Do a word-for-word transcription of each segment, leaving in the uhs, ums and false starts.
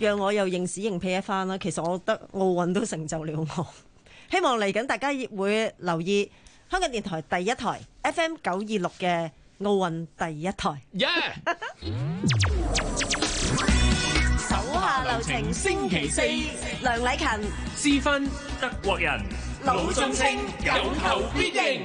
讓我又認屎認屁一番啦。其實我覺得奧運都成就了我，希望嚟緊大家會留意香港電台第一台 F M 九二六嘅奧運第一台。 Yeah! 手下留情，星期四，梁禮勤、 思芬、 德國人、 魯中清，有求必應。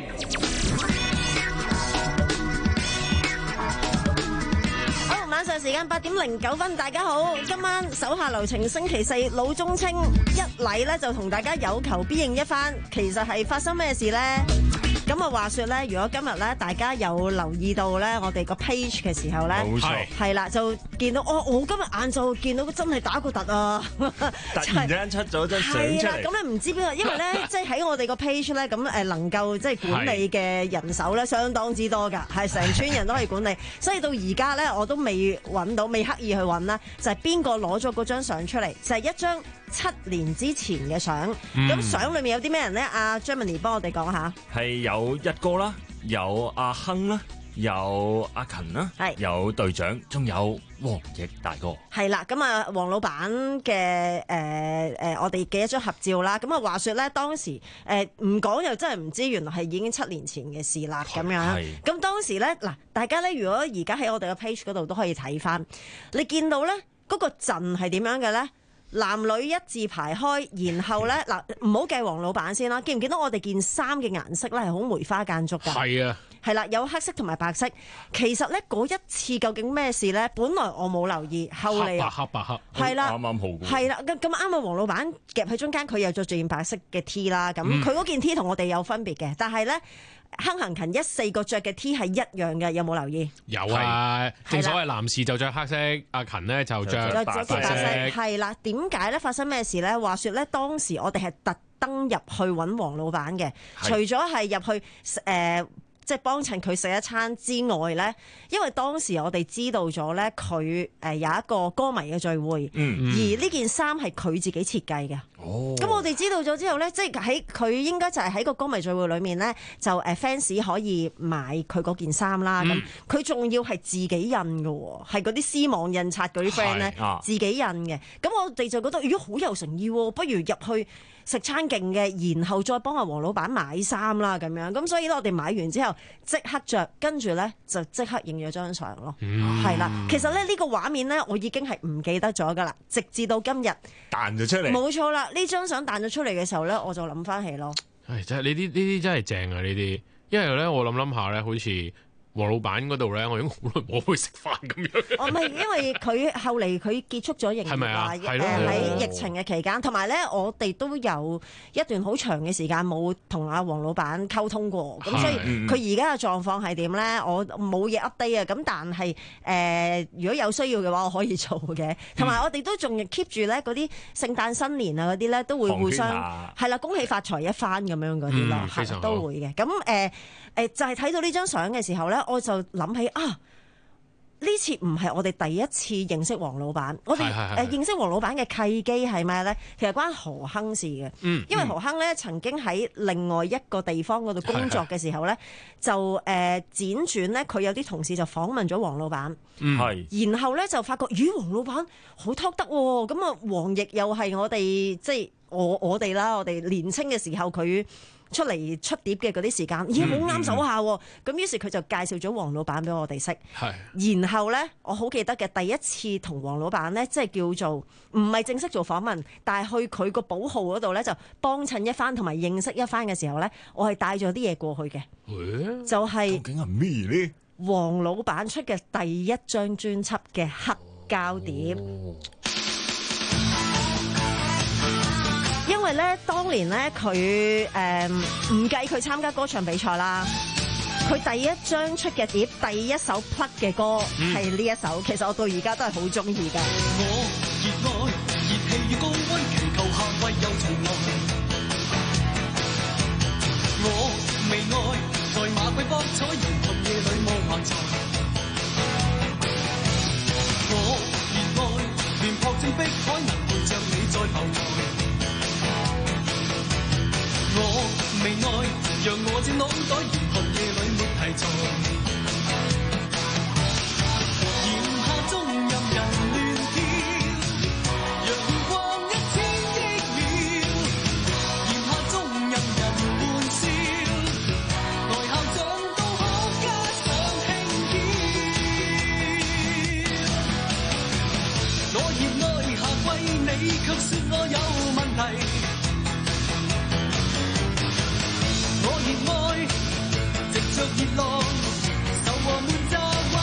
好，晚上時間八點零九分，大家好，今晚手下留情星期四，魯中清一嚟咧就同大家有求必應一番。其實係發生咩事呢？咁啊，話說咧，如果今日咧大家有留意到咧，我哋個 page 嘅時候咧， 冇錯， 係啦，就見到哦，我今日晏晝見到真係打個突啊！ 突然間出咗張相出嚟。係啦， 咁你唔知邊個？因為咧，即係喺我哋個 page 咧，咁誒能夠即係管理嘅人手咧，相當之多㗎，係成村人都可以管理。所以到而家咧，我都未揾到，未刻意去揾啦，就係邊個攞咗嗰張相出嚟？就係、是、一張七年之前嘅相。咁、嗯、相裏面有啲咩人咧？阿 Germany 幫我哋講下。係有一哥啦，有阿亨啦，有阿勤啦，有隊長，仲有黃奕大哥。係啦，咁啊，黃老闆嘅誒誒，我哋嘅一張合照啦。咁啊，話說咧，當時誒唔講又真係唔知，原來係已經七年前嘅事啦。咁樣，咁當時咧嗱，大家咧如果而家喺我哋嘅 page 嗰度都可以睇翻，你見到咧嗰個陣係點樣嘅咧？男女一字排開，然後咧嗱，唔好計黃老闆先啦。見唔見到我哋件衫嘅顏色咧係好梅花間竹㗎？係啊，係啦，有黑色同埋白色。其實咧嗰一次究竟咩事咧？本來我冇留意，後嚟黑白黑白黑，係啦，啱啱好，係啦，咁咁啱啊！黃老闆夾喺中間，佢又着住件白色嘅 T 啦。咁佢嗰件 T 同我哋有分別嘅，但係咧。亨行勤一四個着嘅 T 係一樣嘅，有冇留意？ 有啊，正所謂男士就着黑色，阿勤呢就着白色。 係啦，點解咧？發生咩事咧？話說咧，當時我哋係特登入去揾黃老闆嘅，除咗係入去誒。呃即係幫襯佢食一餐之外咧，因為當時我哋知道咗咧，佢誒有一個歌迷嘅聚會，嗯、而呢件衫係佢自己設計嘅。哦，咁我哋知道咗之後咧，即係喺佢應該就係喺個歌迷聚會裏面咧，就誒 fans 可以買佢嗰件衫啦。咁佢仲要係自己印嘅，係嗰啲絲網印刷嗰啲 friend 咧自己印嘅。咁我哋就覺得如果好有誠意，不如入去食餐勁嘅，然後再幫阿黃老闆買衫啦咁樣。咁所以咧，我哋買完之後即刻着，跟住咧就即刻影咗張相咯。係啦、嗯，其實咧呢個畫面咧，我已經係唔記得咗噶啦，直至到今日彈咗出嚟。冇錯啦，呢張相彈咗出嚟嘅時候咧，我就諗翻起咯。 唉，真係呢啲呢啲真係正啊！呢啲，因為咧我諗諗下咧，好似黃老闆嗰度咧，我已經好耐冇去食飯咁樣。 哦，唔係，因為佢後嚟佢結束咗營業啦，誒喺疫情嘅期間，同埋咧我哋都有一段好長嘅時間冇同阿黃老闆溝通過，咁所以佢而家嘅狀況係點咧？我冇嘢 update 啊。咁但係誒、呃，如果有需要嘅話，我可以做嘅。同埋我哋都仲 keep 住咧嗰啲聖誕新年啊嗰啲咧，都會互相係啦，恭喜發財一番咁樣嗰啲咯，係、嗯、都會嘅。咁誒誒，就係、是、睇到呢張相嘅時候咧。我就諗起啊，呢次唔係我哋第一次認識黃老闆，我哋誒認識黃老闆嘅契機係咩咧？其實關何亨事嘅，嗯、因為何亨咧曾經喺另外一個地方嗰度工作嘅時候咧，就誒輾轉咧，佢有啲同事就訪問咗黃老闆，嗯、然後咧就發覺咦，黃老闆好 talk 得喎，咁啊黃奕又係我哋即係我我哋啦，我哋年青嘅時候佢出嚟出碟嘅嗰啲時間，咦好啱手下喎！咁、嗯、於是佢就介紹咗黃老闆俾我哋識。係，然後咧，我好記得嘅第一次同黃老闆咧，即係叫做唔係正式做訪問，但係去佢個寶號嗰度咧，就幫襯一番同埋認識一番嘅時候咧，我係帶咗啲嘢過去嘅。欸、就係、是、究竟係咩咧？黃老闆出嘅第一張專輯嘅黑膠碟。哦，因為咧，當年咧佢誒唔計佢參加歌唱比賽啦，佢第一張出嘅碟，第一首 plug 嘅歌係呢一首，其實我到而家都係好中意㗎。我熱愛熱氣與高溫，祈求夏季又重來。我未愛在馬季博彩，人群夜裏望橫財。我熱愛連撲正碧海，能陪着你在浮台。我未愛，讓我這腦袋嚴寒夜裏沒題材。炎夏中任人亂跳， 你卻說我有問題。我熱愛藉着熱浪，愁和悶炸毀。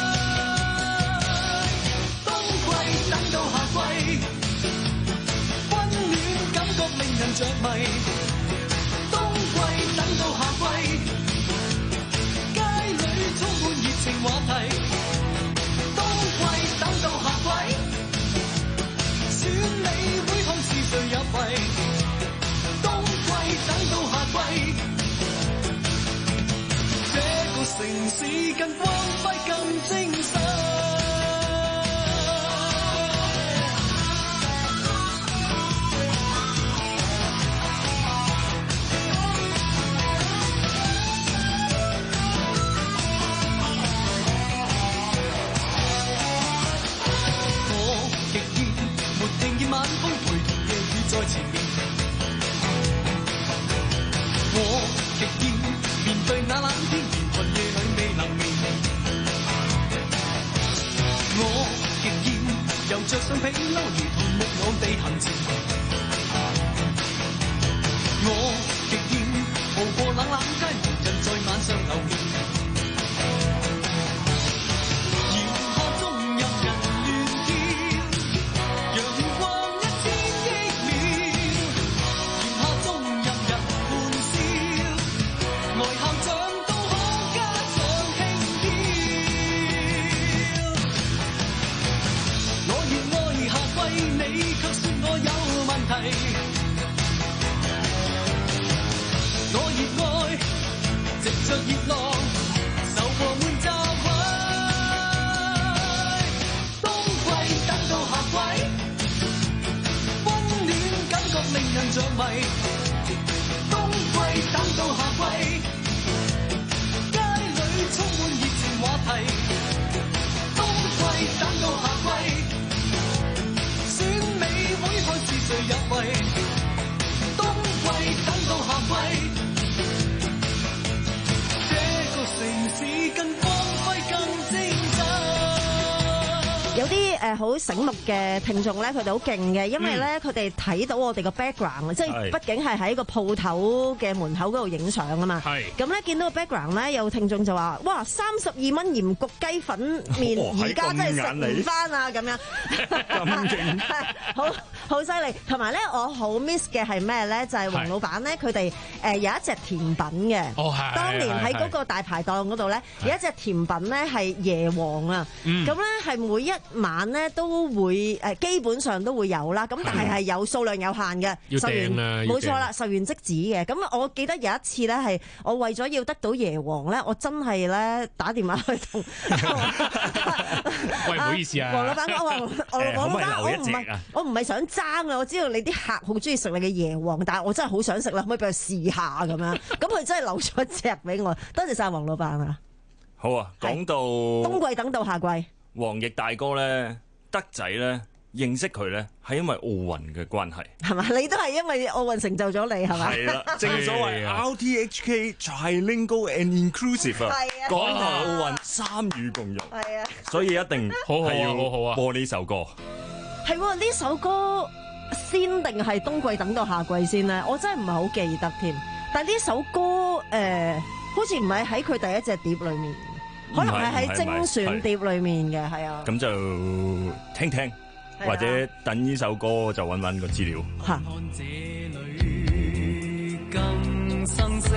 冬季等到夏季，溫暖感覺令人着迷。冬季等到夏季，街裏充滿熱情話題。冬季等到夏季，選美會看是誰入圍。冬季等到夏季，這個城市更光輝更精神。晚風陪同夜雨在前面，我極厭面對那冷天，連群夜裏未能眠。我極厭又着上皮褸，如同木偶地行前。我極厭步過冷冷街，無人在晚上留眠。我熱愛藉着熱浪，愁和悶炸毀。冬季等到夏季，溫暖感覺令人着迷。冬季等到夏季，街裏充滿熱情話題。冬季等到夏季，選美會看是誰入圍。冬季等到夏季，這個城市更光輝更精神。 有啲誒好醒目嘅聽眾咧，佢哋好勁嘅，因為咧佢哋睇到我哋個 background，即係畢竟係喺個鋪頭嘅門口嗰度影相啊嘛。係咁咧，見到個 background 咧，有聽眾就話：哇，三十二蚊鹽焗雞粉麵，而家真係食唔翻啊！咁樣咁勁，好好犀利。同埋咧，我好 miss 嘅係咩咧？就係黃老闆咧，佢哋誒有一隻甜品嘅。哦，係。當年喺嗰個大排檔嗰度咧，有一隻甜品咧係椰皇啊。咁咧係每一晚咧都會誒基本上都會有啦，咁但係係有數量有限嘅，售完冇錯啦，售完即止嘅。咁我記得有一次咧係我為咗要得到椰皇咧，我真係咧打電話去同喂，唔好意思啊， 黃老闆，我話我黃老闆，我唔係我唔係想爭啊，我知道你啲客好中意食你嘅椰皇，但係我真係好想食啦，可唔可以俾佢試下咁樣？咁佢真係留咗一隻俾我，多謝晒黃老闆啊！ 好啊，講到冬季等到夏季， 黃奕大哥咧，德仔咧認識佢咧，係因為奧運嘅關係， 係嘛？你都係因為奧運成就咗你係嘛？ 係啦，正所謂 R T H K trilingual and inclusive 啊，港台奧運三語共融，係啊，所以一定係要好好啊播呢首歌。 係喎，呢首歌先定係冬季等到夏季先咧？我真係唔係好記得添。但係呢首歌誒、呃，好似唔係喺佢第一隻碟裏面。可能係喺精選碟裏面嘅，係啊。咁就聽聽，或者等呢首歌就揾揾個資料。嚇。這裏更生色，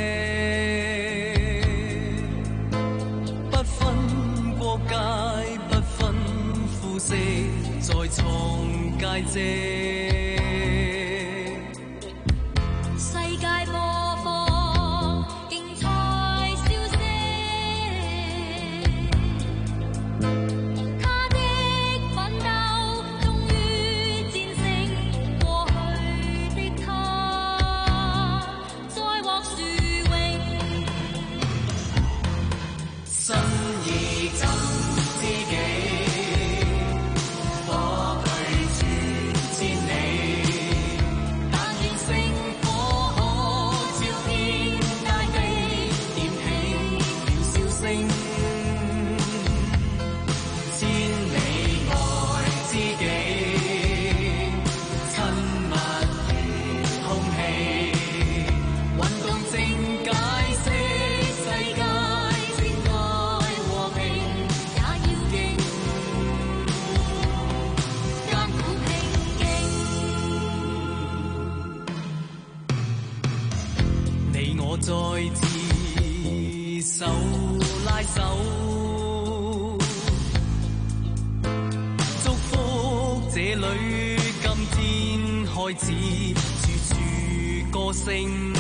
不分國界，不分膚色，在創佳績。世界播放競賽消息。他的奮鬥終於戰勝過去的他，再獲殊榮。心意真知己，火炬傳千里。 再次手拉手，祝福這裏今天開始，處處歌聲。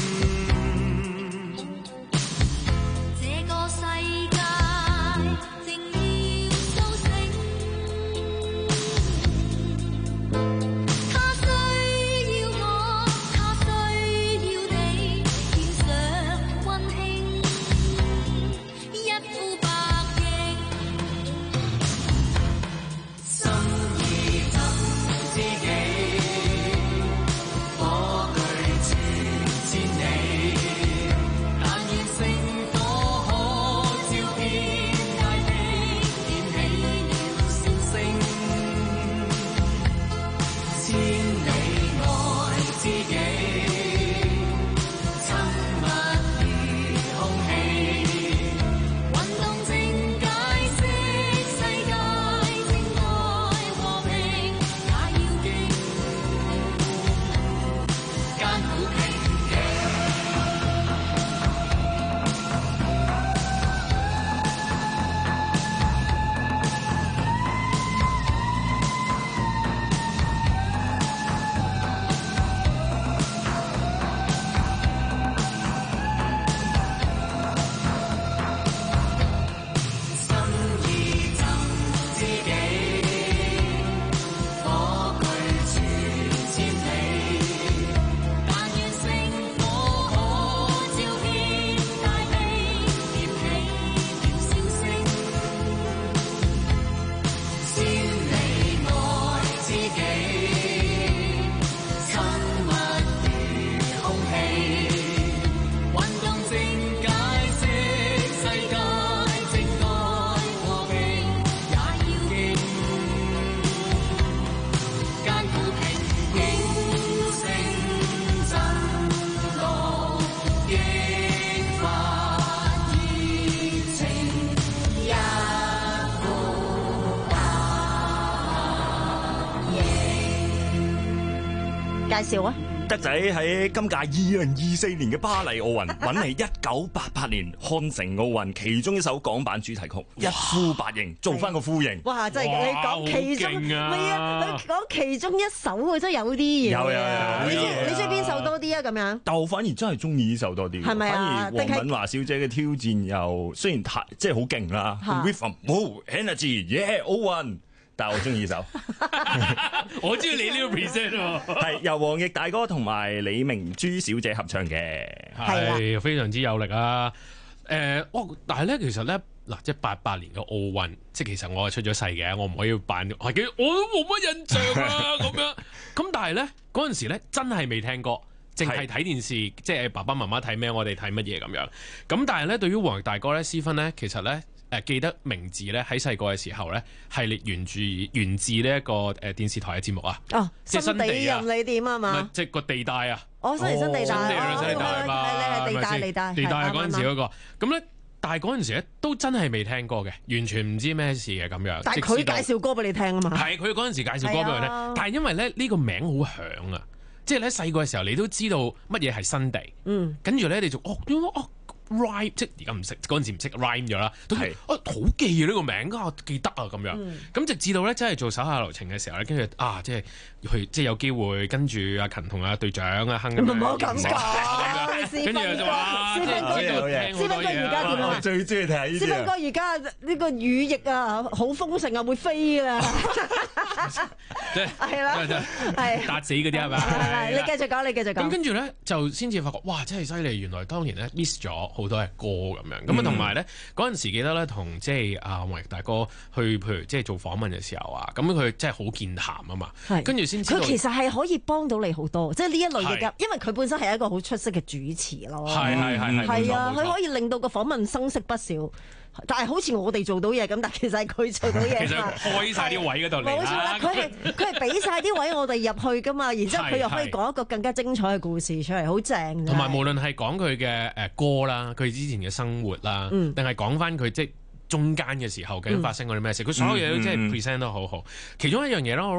介紹啊！ 德仔喺今屆二零二四年嘅巴黎奧運揾嚟一九八八年漢城奧運其中一首港版主題曲《一呼百應》，做翻個呼應。 哇！真係你講其中，唔係啊，你講其中一首啊，真係有啲嘢。 有有有。 你中你中意邊首多啲啊？咁樣。 但我反而真係中意呢首多啲。 係咪啊？ 反而黃敏華小姐嘅挑戰又雖然太即係好勁啦 ，rhythm 冇 energy，yeah 奧運。但係我中意呢首， 我中意你呢個 present 喎， 係由黃奕大哥同埋李明珠小姐合唱嘅， 係非常之有力啊！誒、呃，哦，但係咧，其實咧，嗱，即係八八年嘅奧運，即係其實我係出咗世嘅，我唔可以扮，我都冇乜印象啊，咁樣。咁但係咧，嗰陣時咧，真係未聽歌，淨係睇電視，即係爸爸媽媽睇咩，我哋睇乜嘢咁樣。咁但係咧，對於黃奕大哥咧，私分咧，其實咧。誒記得名字咧，喺細個嘅時候咧，係源自源自呢一個誒電視台嘅節目啊。 哦， 即係新地任你點啊嘛？ 即係個地帶啊。 哦，新地新地帶， 新地新地帶嘛。 係係地帶地帶。 地帶嗰陣時嗰個，咁咧，但係嗰陣時咧都真係未聽過嘅，完全唔知咩事嘅咁樣。 但係佢介紹歌俾你聽啊嘛。 係佢嗰陣時介紹歌俾佢聽，但係因為咧呢個名好響啊，即係咧細個嘅時候你都知道乜嘢係新地。嗯。跟住咧你就哦哦。rhyme 即係而家唔識嗰陣時唔識 rhyme 咗啦，都係啊好記啊呢個名啊記得啊咁樣，咁、嗯、直至到咧真係做手下留情嘅時候咧，跟住啊即係去即係有機會跟住阿勤同阿隊長阿亨咁樣， 唔好咁講， 跟住就話思芬哥，思芬哥而家點啊？ 最中意睇呢啲。 思芬哥而家呢個羽翼啊，好豐盛啊，會飛啊！ 即係係啦，係打死嗰啲係咪？ 係你繼續講，你繼續講。咁跟住咧就先至發覺，哇！真係犀利，原來當年咧 miss 咗好多嘅歌咁樣。咁啊同埋咧嗰陣時記得咧，同即係阿黃奕大哥去，譬如即係做訪問嘅時候啊，咁佢真係好健談啊嘛。跟住先知道佢其實係可以幫到你好多，即係呢一類嘅，因為佢本身係一個好出色嘅主持咯。 係係係係啊，佢可以令到個訪問生色不少。但係好似我哋做到嘢咁，但係其實係佢做到嘢。 其實開晒啲位嗰度嚟啦。冇錯啦， 佢係佢係俾晒啲位我哋入去噶嘛，然之後佢又可以講一個更加精彩嘅故事出嚟，好正。 同埋無論係講佢嘅誒歌啦，佢之前嘅生活啦，定係講翻佢即係中間嘅時候究竟發生過啲咩事，佢、嗯、所有嘢都真係 present 得好好。嗯、其中一樣嘢咧，我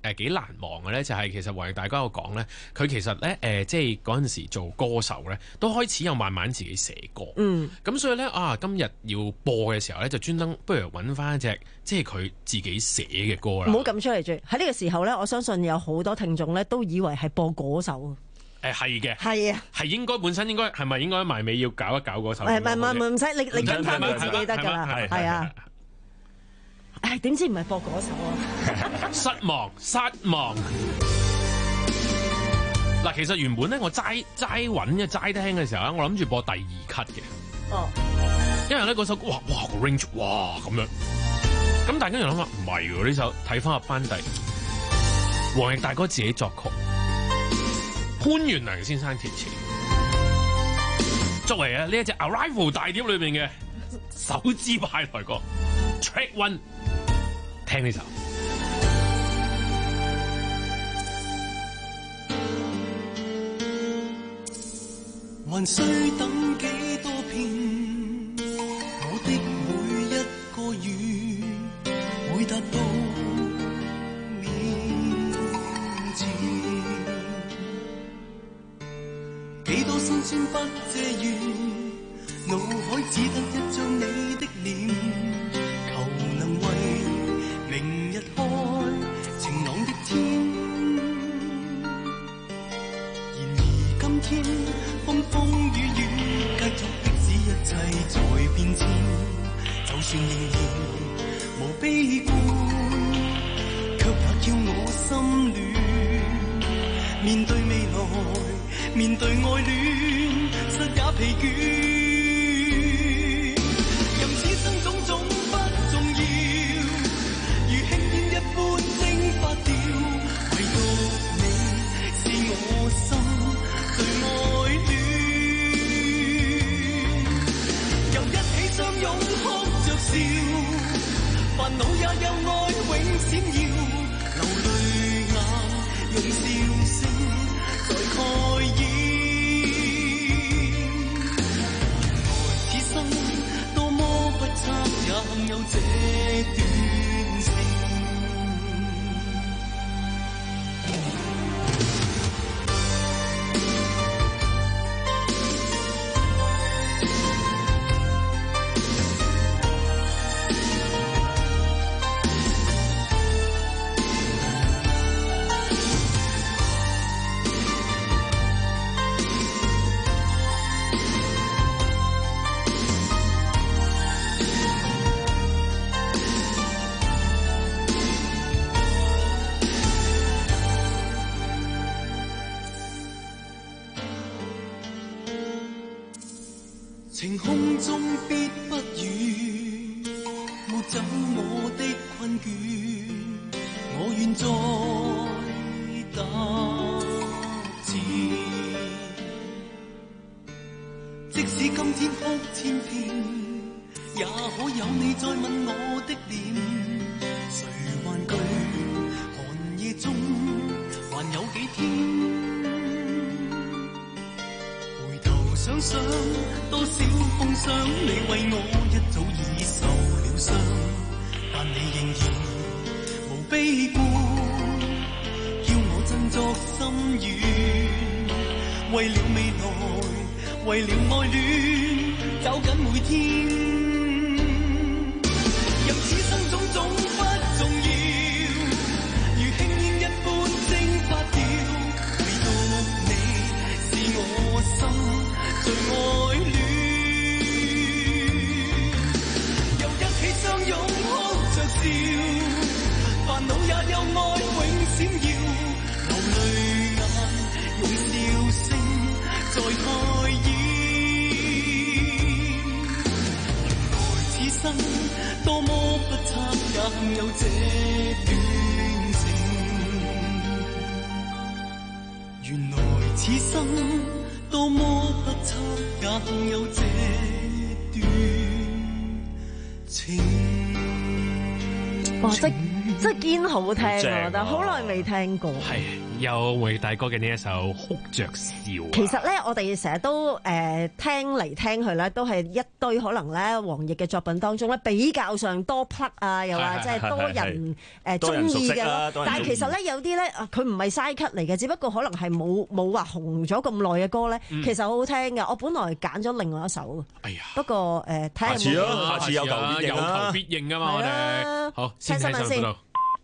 誒幾難忘嘅咧，就係其實黃奕大哥有講咧，佢其實咧誒、呃、即係嗰陣時做歌手咧，都開始有慢慢自己寫歌。嗯，咁所以咧啊，今日要播嘅時候咧，就專登不如揾翻一隻即係佢自己寫嘅歌啦。 唔好撳出嚟住。喺呢個時候咧，我相信有好多聽眾咧都以為係播嗰首。 誒係嘅， 係啊， 係應該本身應該係咪應該埋尾要搞一搞嗰首？ 誒唔唔唔唔使，你你跟翻你自己得㗎啦，係啊。誒點知唔係播嗰首啊？ 失望失望。嗱，其實原本咧我齋齋揾嘅齋聽嘅時候咧，我諗住播第二 cut 嘅。哦。因為咧嗰首哇哇個 range 哇咁樣，咁但係跟住諗下唔係喎，呢首睇翻個班底，黃奕大哥自己作曲。潘源良先生填詞，作為啊呢一隻 Arrival 大碟裏面嘅首支派台歌 Track One， 聽呢首。 還需等幾多遍，我的每一個願會達到面前。幾多辛酸不借願，腦海只得一張你的臉，求能為明日開晴朗的天。然而今天風風雨雨繼續迫使一切在變遷，就算仍然無悲觀，卻也叫我心亂。面對未來，面對愛戀，實也疲倦。任此生種種不重要，如輕煙一般蒸發掉，唯獨你是我心最愛戀。又一起相擁哭着笑，煩惱也有愛永閃耀，流淚眼用笑聲在蓋掩。多麼不測也幸有這段情。晴空中必不語，抹走我的困倦，我願再打字。即使今天哭千遍，也可有你再吻我的臉。誰還懼寒夜中還有幾天？想想多少風霜，你為我一早已受了傷，但你仍然無悲觀，叫我振作心願。為了未來，為了愛戀，走緊每天。任此生種種不重要，如輕煙一般蒸發掉，唯獨你是我心最愛戀。又一起相擁哭着笑，煩惱也有愛永閃耀，流淚眼用笑聲在蓋掩。原來此生多麼不測也幸有這段情。原來此生多麼不測也幸有這段情。 哇！即真係堅好聽，我覺得好耐未聽過。 係有黃奕大哥嘅呢一首《哭着笑》。 其實咧，我哋成日都誒、呃、聽嚟聽去咧，都係一堆可能咧黃奕嘅作品當中咧比較上多 plug 啊，又話即係多人誒中意嘅咯。但係其實咧有啲咧，佢唔係 side cut 嚟嘅，只不過可能係冇冇話紅咗咁耐嘅歌咧，嗯、其實好好聽嘅。我本來揀咗另外一首，哎呀，不過誒睇下有冇。 下次有求必應有求必應啊嘛，我哋好聽新聞先。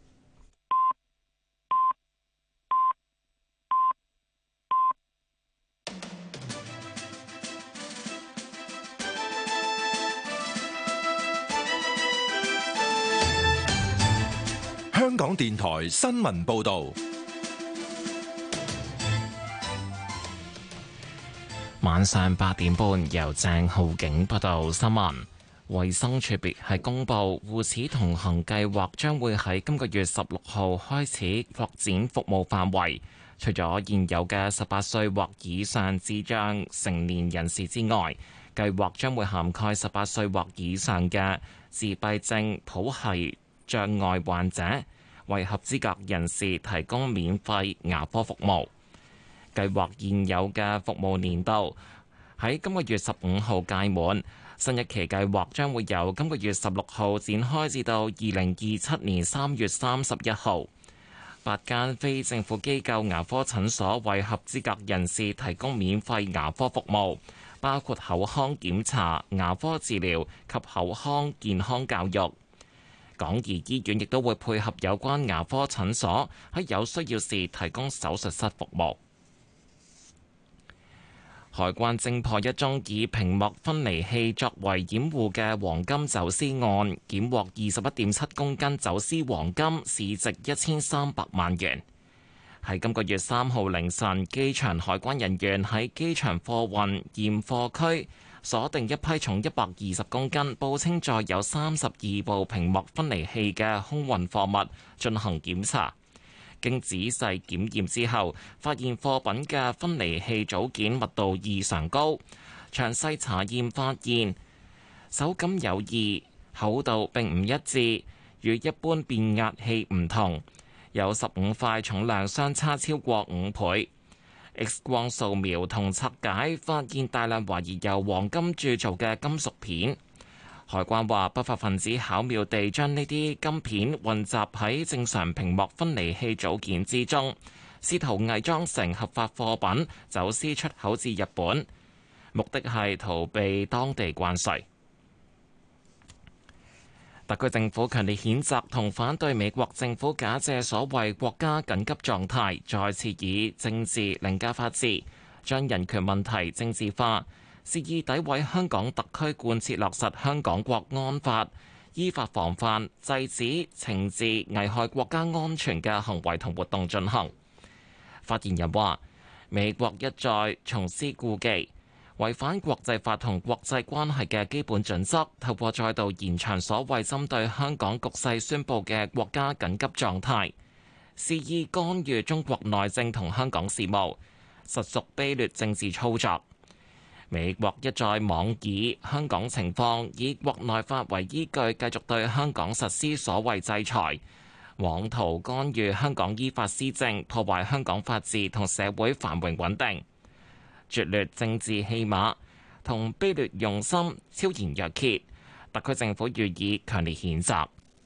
香港電台新聞報道， 晚上八點半由鄭浩景報道新聞。衛生署別係公布，護齒同行計劃將會喺今個月十六號開始擴展服務範圍，除咗現有嘅十八歲或以上智障成年人士之外，計劃將會涵蓋十八歲或以上嘅自閉症譜系障礙患者，為合資格人士提供免費牙科服務。計劃現有嘅服務年度喺今個月十五號屆滿，新一期計劃將會由今個月十六號展開至到二零二七年三月三十一號。八間非政府機構牙科診所為合資格人士提供免費牙科服務，包括口腔檢查、牙科治療及口腔健康教育。港怡醫院亦都會配合有關牙科診所，喺有需要時提供手術室服務。海關偵破一宗以屏幕分離器作為掩護嘅黃金走私案，檢獲二十一點七公斤走私黃金，市值一千三百萬元。喺今個月三號凌晨，機場海關人員喺機場貨運驗貨區鎖定一批重一百二十公斤、報稱載有三十二部屏幕分離器嘅空運貨物進行檢查。經仔細檢驗之後，發現貨品嘅分離器組件密度異常高。詳細查驗發現，手感有異，厚度並唔一致，與一般變壓器唔同。有十五塊，重量相差超過五倍。X 光掃描同拆解，發現大量懷疑由黃金鑄造嘅金屬片。海關話，不法分子巧妙地將呢啲金片混雜喺正常屏幕分離器組件之中，試圖偽裝成合法貨品，走私出口至日本，目的係逃避當地關稅。特區政府強烈譴責同反對美國政府假借所謂國家緊急狀態，再次以政治凌駕法治，將人權問題政治化，肆意詆毀香港特區貫徹落實香港國安法，依法防範、制止、懲治危害國家安全嘅行為同活動進行。發言人話：美國一再重施故技，違反國際法同國際關係嘅基本準則，透過再度延長所謂針對香港局勢宣佈嘅國家緊急狀態，肆意干預中國內政同香港事務，實屬卑劣政治操作。美國一再妄以香港情況以國內法為依據，繼續對香港實施所謂制裁，妄圖干預香港依法施政，破壞香港法治同社會繁榮穩定，拙劣政治戲碼同卑劣用心，昭然若揭。特區政府予以強烈譴責。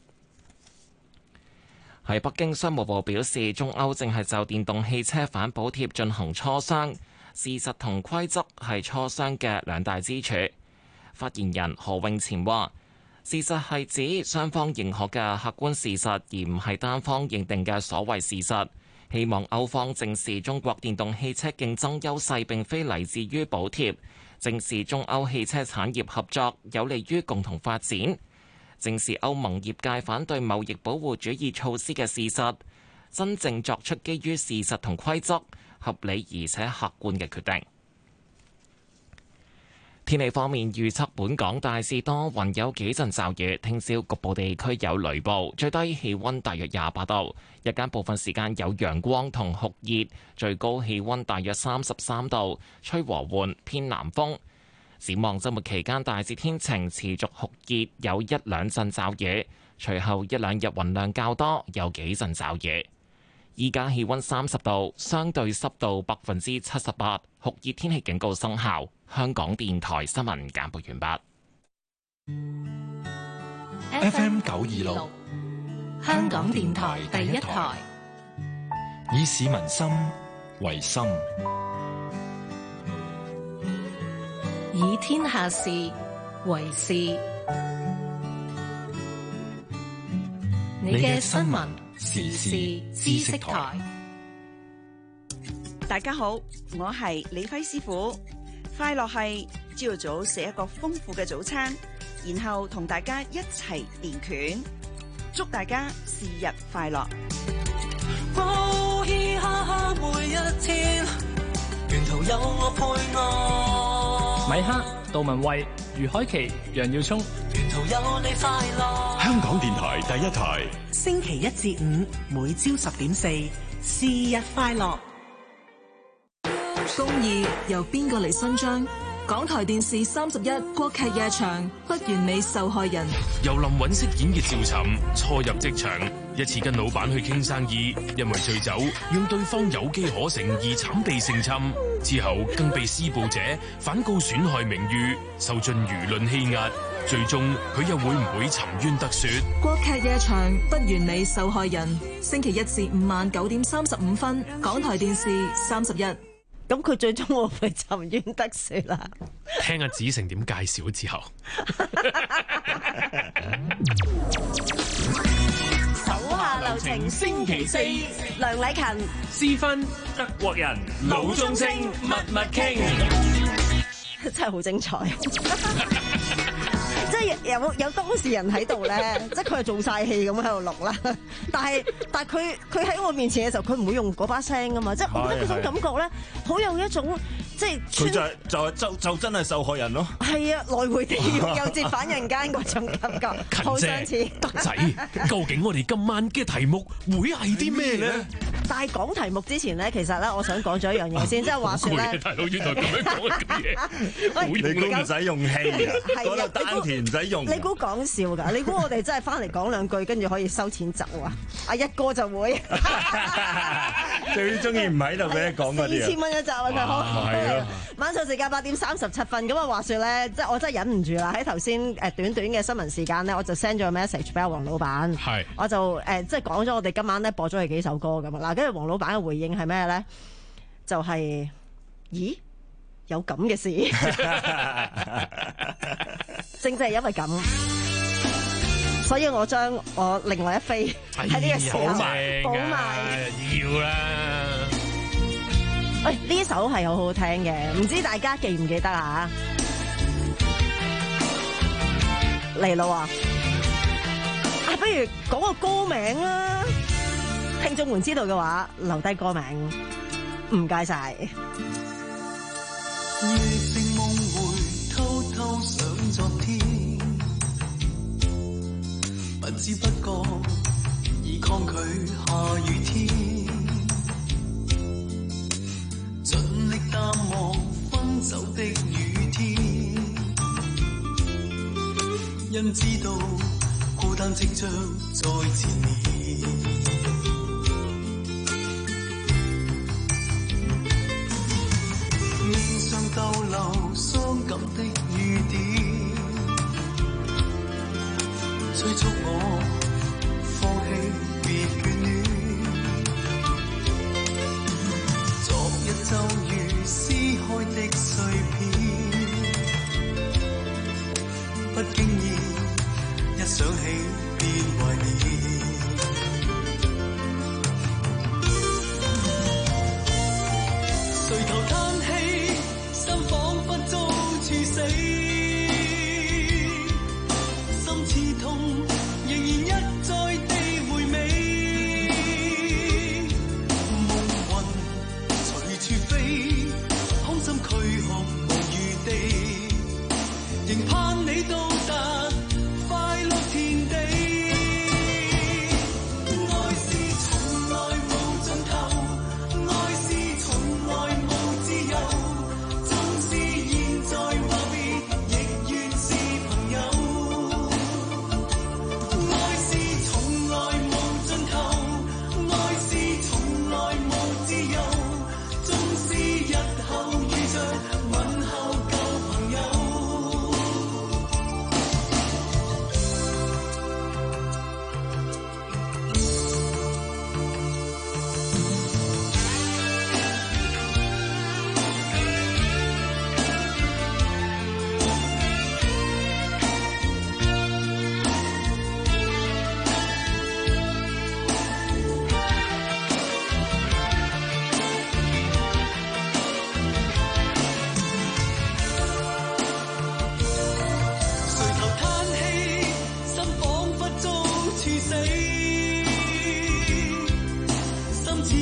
喺北京，商務部表示，中歐正係就電動汽車反補貼進行磋商。事實同規則係磋商嘅兩大支柱。發言人何永前話：事實係指雙方認可嘅客觀事實，而唔係單方認定嘅所謂事實。希望歐方正視中國電動汽車競爭優勢並非嚟自於補貼，正視中歐汽車產業合作有利於共同發展，正視歐盟業界反對貿易保護主義措施嘅事實，真正作出基於事實同規則合理而且客觀嘅決定。天氣方面預測，本港大致多雲，有幾陣驟雨，聽朝局部地區有雷暴，最低氣溫大約廿八度，日間部分時間有陽光同酷熱，最高氣溫大約三十三度，吹和緩偏南風。展望週末期間大致天晴，持續酷熱，有一兩陣驟雨。 隨後一兩日雲量較多，有幾陣驟雨。依家氣溫三十度，相對濕度百分之七十八，酷熱天氣警告生效。香港電台新聞簡報完畢。 F M 九二六， 香港電台第一台， 以市民心為心， 以天下事為事。你嘅新聞時事知識台。 大家好，我係李輝師傅。快樂係朝頭早食一個豐富嘅早餐，然後同大家一齊練拳。祝大家是日快樂。 嘻哈哈每一天，沿途有我配我。 米克、杜文蔚、余海琪、楊耀聰， 沿途有你快樂。 香港電台第一台， 星期一至五每朝十點四，是日快樂。 公義由邊個嚟伸張？港台電視三十一國劇夜場，不完美受害人， 由林允飾演嘅趙尋初入職場，一次跟老闆去傾生意，因為醉酒讓對方有機可乘而慘被性侵，之後更被施暴者反告損害名譽，受盡輿論欺壓，最終佢又會唔會沉冤得雪？ 國劇夜場，不完美受害人，星期一至五晚九點三十五分，港台電視三十一。 咁佢最終會唔會沉冤得雪啦？ 聽阿子成點介紹之後， 手下留情星期四，梁禮勤、 私分德國人老中青密密傾， 真係好精彩。即係有有當事人喺度咧，即係佢係做晒戲咁喺度錄啦。但係但係佢佢喺我面前嘅時候，佢唔會用嗰把聲噶嘛。即係我覺得嗰種感覺咧，好有一種即係佢就係就係就就真係受害人咯。係啊，來回地獄又折返人間嗰種感覺，好相似。 德仔，究竟我哋今晚嘅題目會係啲咩咧？ 但係講題目之前咧，其實咧，我想講咗一樣嘢先，即係話説咧， 大佬原來咁樣講嘅嘢， 你估唔使用氣啊？嗰個丹田唔使用。 你估講笑㗎？你估我哋真係翻嚟講兩句，跟住可以收錢走啊？阿一哥就會最中意唔喺度俾你講嗰啲啊！ 四千蚊一集啊！佢好係咯。 晚上時間八點三十七分，咁啊話説咧，即係我真係忍唔住啦！喺頭先誒短短嘅新聞時間咧，我就 send 咗個 message 俾阿黃老闆， 係我就誒即係講咗我哋今晚咧播咗佢幾首歌咁啊！嗱，跟住黃老闆嘅回應係咩咧？就係、是，咦，有咁嘅事，正正係因為咁，所以我將我另外一飛喺呢個時候補埋，補埋要啦。 喂，呢首係好好聽嘅，唔知大家記唔記得啊？嚟咯喎！啊，不如講個歌名啦。聽眾們知道嘅話，留低歌名，唔該晒。 夜靜夢回，偷偷想昨天，不知不覺已抗拒下雨天，盡力淡忘分手的雨天，因知道孤單即將在前面。面上逗留傷感的雨點，催促我放棄別眷戀。昨日就如撕開的碎片，不經意一想起便懷念。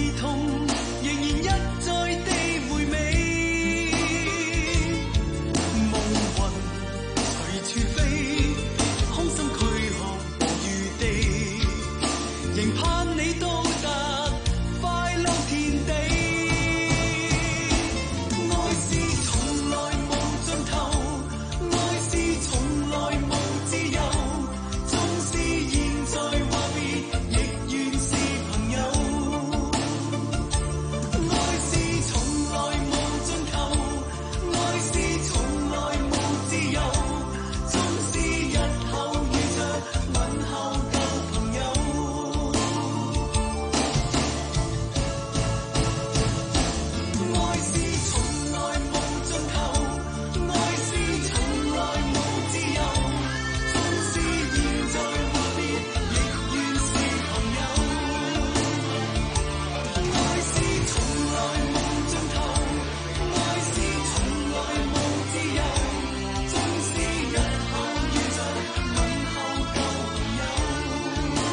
痛仍然一再地回味，夢魂隨處飛，空心軀殼無餘地，仍盼你到達快樂天地。愛是從來無盡頭，愛是從來無自由，縱使現在話別，亦願是朋友。愛是從來無盡頭，愛是從來無自由，縱使日後遇着問候舊朋友。愛是從來無盡頭，愛是從來無自由，縱使現在話別，亦願是朋友。愛是從來無盡頭，愛是從來無自由，縱使日後遇着問候舊朋友。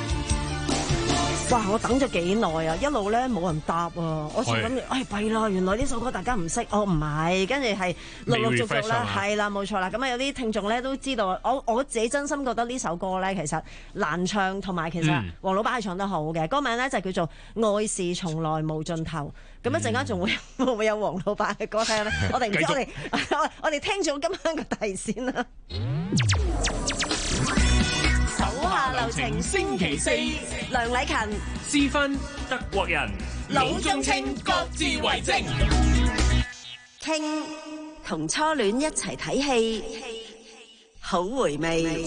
哇！我等咗幾耐啊，一路咧冇人答啊，我先諗住，哎弊啦，原來呢首歌大家唔識，哦唔係，跟住係陸陸續續啦，係啦冇錯啦，咁啊有啲聽眾咧都知道，我我自己真心覺得呢首歌咧其實難唱，同埋其實黃老闆係唱得好嘅，歌名咧就叫做《愛是從來無盡頭》，咁一陣間仲會會唔會有黃老闆嘅歌聽咧？我哋唔知，我哋我哋聽咗今晚個題先啦。手下留情，星期四，梁禮勤、 私分德國人， 老中青各自為政，傾同初戀一齊睇戲，好回味。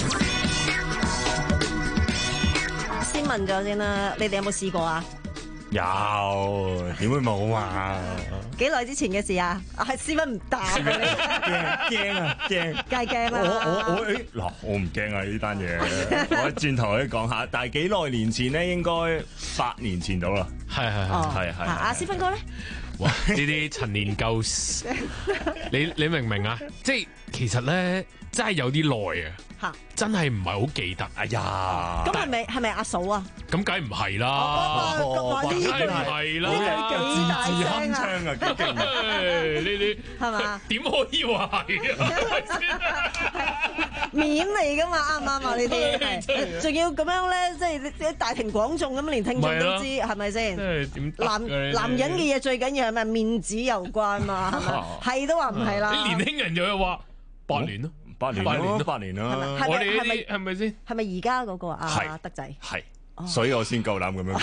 先問咗先啦，你哋有冇試過啊？ 有，點會冇啊？ 幾耐之前嘅事啊？係私分唔答啊！你驚啊驚！ 梗係驚啦！ 我我我誒嗱，我唔驚啊呢單嘢，我轉頭可以講下。但係幾耐年前咧？應該八年前到啦。 係係係係係。 阿思芬哥咧？ 哇！呢啲陳年舊事，你你明唔明啊？即係其實咧，真係有啲耐啊！嚇，真係唔係好記得。哎呀！ 咁係咪係咪阿嫂啊？ 咁梗唔係啦，梗唔係啦， 幾大聲啊！ 呢啲係嘛？ 點可以話係啊？ 面嚟噶嘛？啱唔啱啊？呢啲係，仲要咁樣咧，即係大庭廣眾咁，連聽眾都知，係咪先？男男人嘅嘢最緊要係咪面子有關嘛？係咪？係都話唔係啦。 啲年輕人又係話八年咯， 八年咯，八年啦。 我哋呢啲係咪先？ 係咪而家嗰個啊德仔？ 係，所以我先夠膽咁樣講。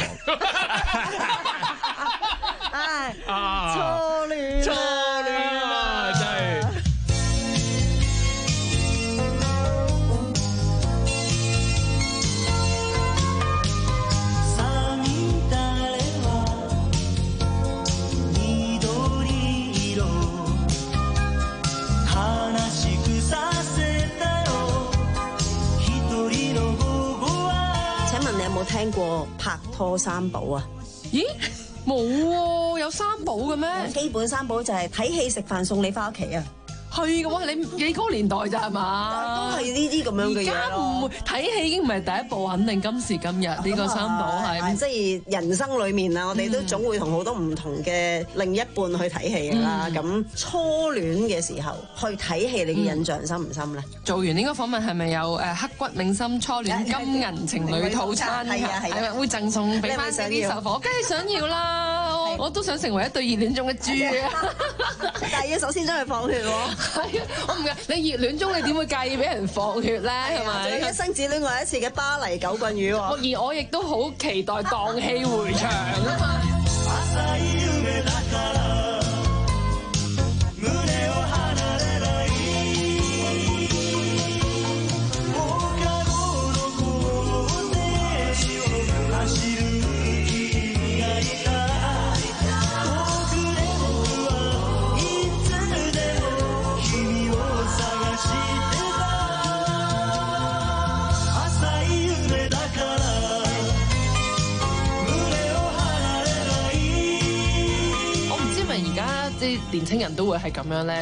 唉，初戀， 初戀啊，真係。 有冇聽過拍拖三寶啊？ 咦，冇喎，有三寶嘅咩？ 基本三寶就係睇戲、食飯、送你翻屋企啊！ 係嘅喎，你你嗰個年代咋係嘛？ 都係呢啲咁樣嘅嘢咯。 而家唔會睇戲已經唔係第一步，肯定今時今日呢個三寶係。 即係人生裡面啊，我哋都總會同好多唔同嘅另一半去睇戲㗎啦。咁初戀嘅時候去睇戲，你嘅印象深唔深咧？ 做完呢個訪問係咪有誒刻骨銘心初戀金銀情侶套餐？係啊係啊，會贈送俾翻呢啲售貨，梗係想要啦！我都想成為一對熱戀中嘅豬啊！ 但係要首先將佢放血喎。 係啊，我唔介，你熱戀中你點會介意俾人放血咧？係咪？ 一生只戀愛一次嘅巴黎九棍魚喎。 而我亦都好期待蕩氣迴腸啊嘛！啲年青人都會係咁樣咧，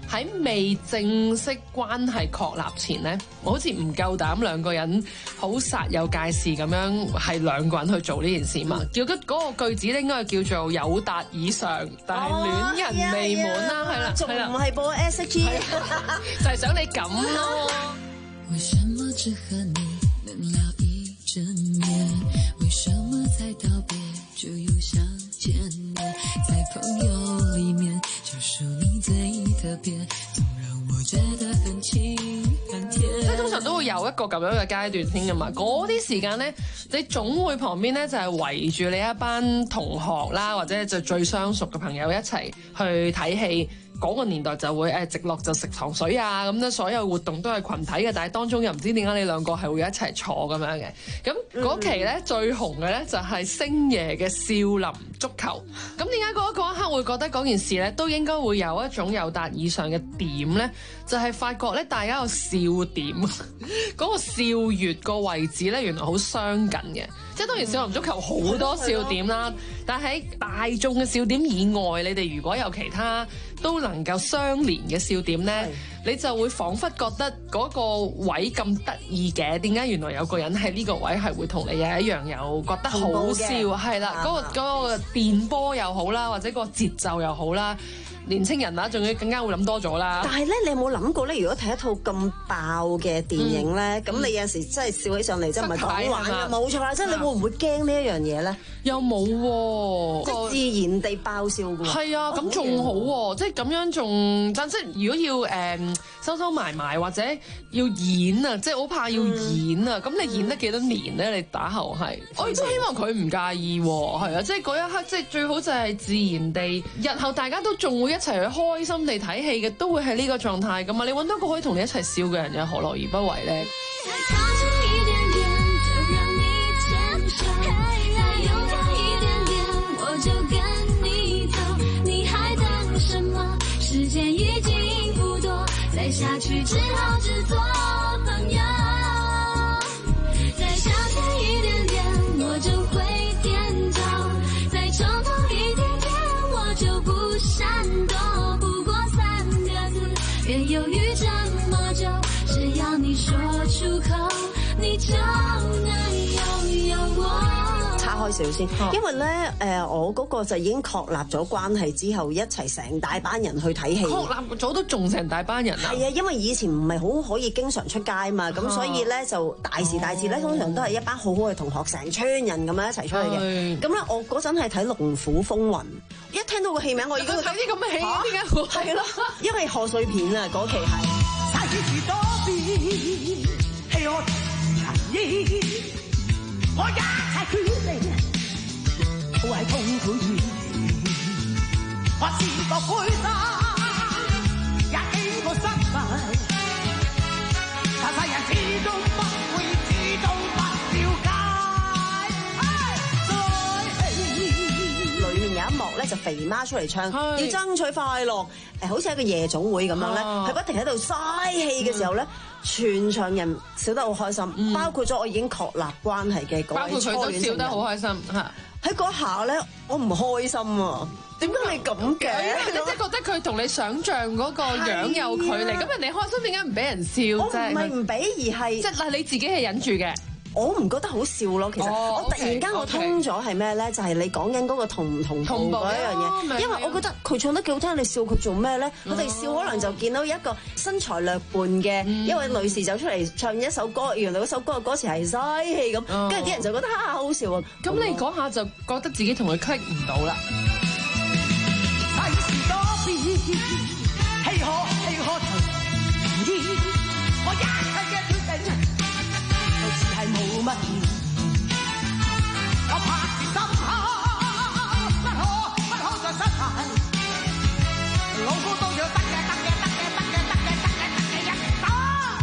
喺未正式關係確立前咧，我好似唔夠膽兩個人好煞有介事咁樣係兩個人去做呢件事嘛。叫嗰嗰個句子咧應該係叫做有達以上，但係戀人未滿啦，係啦， 仲唔係播 S H G， 就係想你咁咯。 為什麼只和你能聊一整年？為什麼才道別就又想見面？在朋友裏面就屬你最特別，總讓我覺得很親很甜。 即係通常都會有一個咁樣嘅階段先噶嘛，嗰啲時間咧，你總會旁邊咧就係圍住你一班同學啦，或者就最相熟嘅朋友一齊去睇戲。嗰個年代就會誒直落就食糖水啊，咁咧所有活動都係群體嘅，但係當中又唔知點解你兩個係會一齊坐咁樣嘅。咁嗰期咧最紅嘅咧就係星爺嘅少林足球。咁點解嗰嗰一刻會覺得嗰件事咧都應該會有一種有達以上嘅點咧？就係、是、發覺咧大家個笑點嗰個笑穴個位置咧原來好相近嘅。即係當然少林足球好多笑點啦，但係喺大眾嘅笑點以外，你哋如果有其他都能夠相連嘅笑點咧，你就會彷彿覺得嗰個位咁得意嘅，點解原來有個人喺呢個位係會同你又一樣有覺得好笑，係啦，嗰、嗰個嗰、嗰個電波又好啦，或者個節奏又好啦。年青人啦，仲要更加會諗多咗啦。 但係咧，你有冇諗過咧？如果睇一套咁爆嘅電影咧，咁、嗯、你有陣時真係笑起上嚟，真唔係講玩嘅，冇錯啦。即係你會唔會驚呢一樣嘢咧？ 又冇喎， 即係自然地爆笑嘅喎。 係啊，咁仲好喎，即係咁樣仲，但即係如果要誒、嗯、收收埋埋或者要演啊，即係好怕要演啊。咁、嗯、你演得幾多年咧？你打後係，我亦都希望佢唔介意喎。係啊，即係嗰一刻，即係最好就係自然地，日後大家都仲會一齊去開心地睇戲嘅，都會係呢個狀態㗎嘛。你揾到個可以同你一齊笑嘅人，又何樂而不為咧？ 就跟你走，你還等什麼？時間已經不多，再下去只好只做朋友。再向前一點點，我就會點頭；再衝動一點點，我就不閃躲。不過三個字，別猶豫這麼久，只要你說出口，你就能擁有我。 岔開少先，因為咧誒、呃，我嗰個就已經確立咗關係之後，一齊成大班人去睇戲。 確立咗都仲成大班人啊！ 係啊，因為以前唔係好可以經常出街嘛，咁、啊、所以咧就大時大節咧，通常都係一班好好嘅同學，成村人咁樣一齊出去嘅。咁咧，我嗰陣係睇《龍虎風雲》，一聽到個戲名，我已經睇啲咁嘅戲，點解會係咯？因為賀歲片啊，嗰期係。我一切決定，都係痛苦面，我試過灰心，也經過失敗，但世人始終不會知道不了解。在戲裏面有一幕咧，就肥媽出嚟唱，要爭取快樂，誒，好似係一個夜總會咁樣咧，佢、啊、不停喺度嘥氣嘅時候咧。嗯全場人笑得好開心，嗯、包括咗我已經確立關係嘅嗰位初戀情人，包括佢都笑得好開心嚇。喺嗰下咧，我唔開心啊！點解你咁嘅？ 你即係覺得佢同你想像嗰個樣有距離，咁、啊、人哋開心點解唔俾人笑啫？ 我唔係唔俾，而係即係嗱，你自己係忍住嘅。 我唔覺得好笑咯，其實、oh, okay, 我突然間我通咗係咩咧？就係、是、你講緊嗰個同唔同步嗰一樣嘢，因為我覺得佢唱得幾好聽，你笑佢做咩咧？我哋笑可能就見到一個身材略胖嘅一位女士走出嚟唱一首歌，原來嗰首歌嘅歌詞係嘥氣咁，跟住啲人就覺得哈好笑啊！ 咁你嗰下就覺得自己同佢 click 唔到啦。世事多變，氣可氣可隨意，我一切嘅決定。係冇乜意，我拍住心口，不可不可再失態。老夫都要得嘅，得嘅，得嘅，得嘅，得嘅，得嘅，得嘅，一打，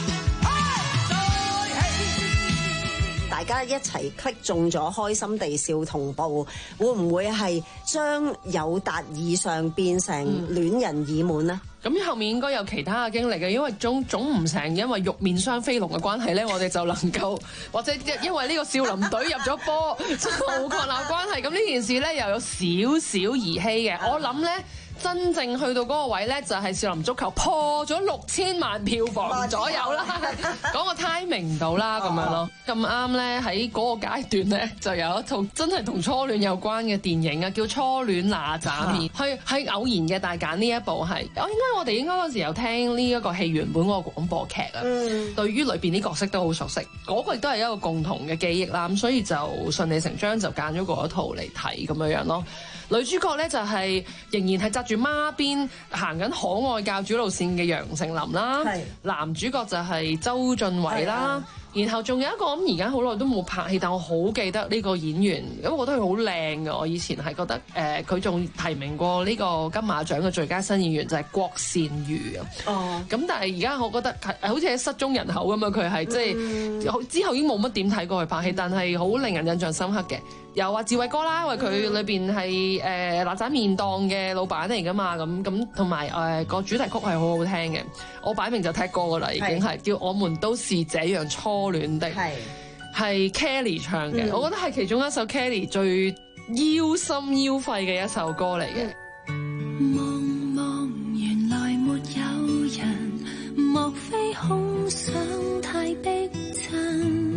再起。大家一齊 click 中咗，開心地笑同步，會唔會係將有達以上變成戀人已滿呢？咁、嗯、後面應該有其他嘅經歷嘅，因為總總唔成因為玉面雙飛龍嘅關係咧，我哋就能夠或者因為呢個少林隊入咗波，冇確立關係，咁呢件事咧又有少少兒戲嘅。我諗咧真正去到嗰個位咧，就係《少林足球》破咗六千萬票房左右啦。講個 timing 到啦，咁樣咯。咁啱咧喺嗰個階段咧，就有一套真係同初戀有關嘅電影啊，叫《初戀那詐騙》。係係偶然嘅，但係揀呢一部係，我應該我哋應該嗰時有聽呢一個戲原本嗰個廣播劇啊。嗯。對於裏邊啲角色都好熟悉，嗰個亦都係一個共同嘅記憶啦。咁所以就順理成章就揀咗嗰一套嚟睇咁樣樣咯。女主角咧就係、是、仍然係紮住孖辮行緊可愛教主路線嘅楊丞琳啦，男主角就係周俊偉啦，然後仲有一個咁而家好耐都冇拍戲，但我好記得呢個演員，因為我覺得佢好靚㗎，我以前係覺得誒佢仲提名過呢個金馬獎嘅最佳新演員就係、是、郭善瑜啊，哦，咁但係而家我覺得係好似係失蹤人口咁啊，佢係即係之後已經冇乜點睇過佢拍戲，但係好令人印象深刻嘅。有啊，志偉哥啦，因為佢裏邊係誒辣仔麵檔嘅老闆嚟噶嘛，咁咁同埋誒個主題曲係好好聽嘅，我擺明就踢歌噶啦，已經係叫《我們都是這樣初戀的》，係係 Kelly 唱嘅，嗯、我覺得係其中一首 Kelly 最腰心腰肺嘅一首歌嚟嘅。 茫茫原來沒有人，莫非空想太逼真？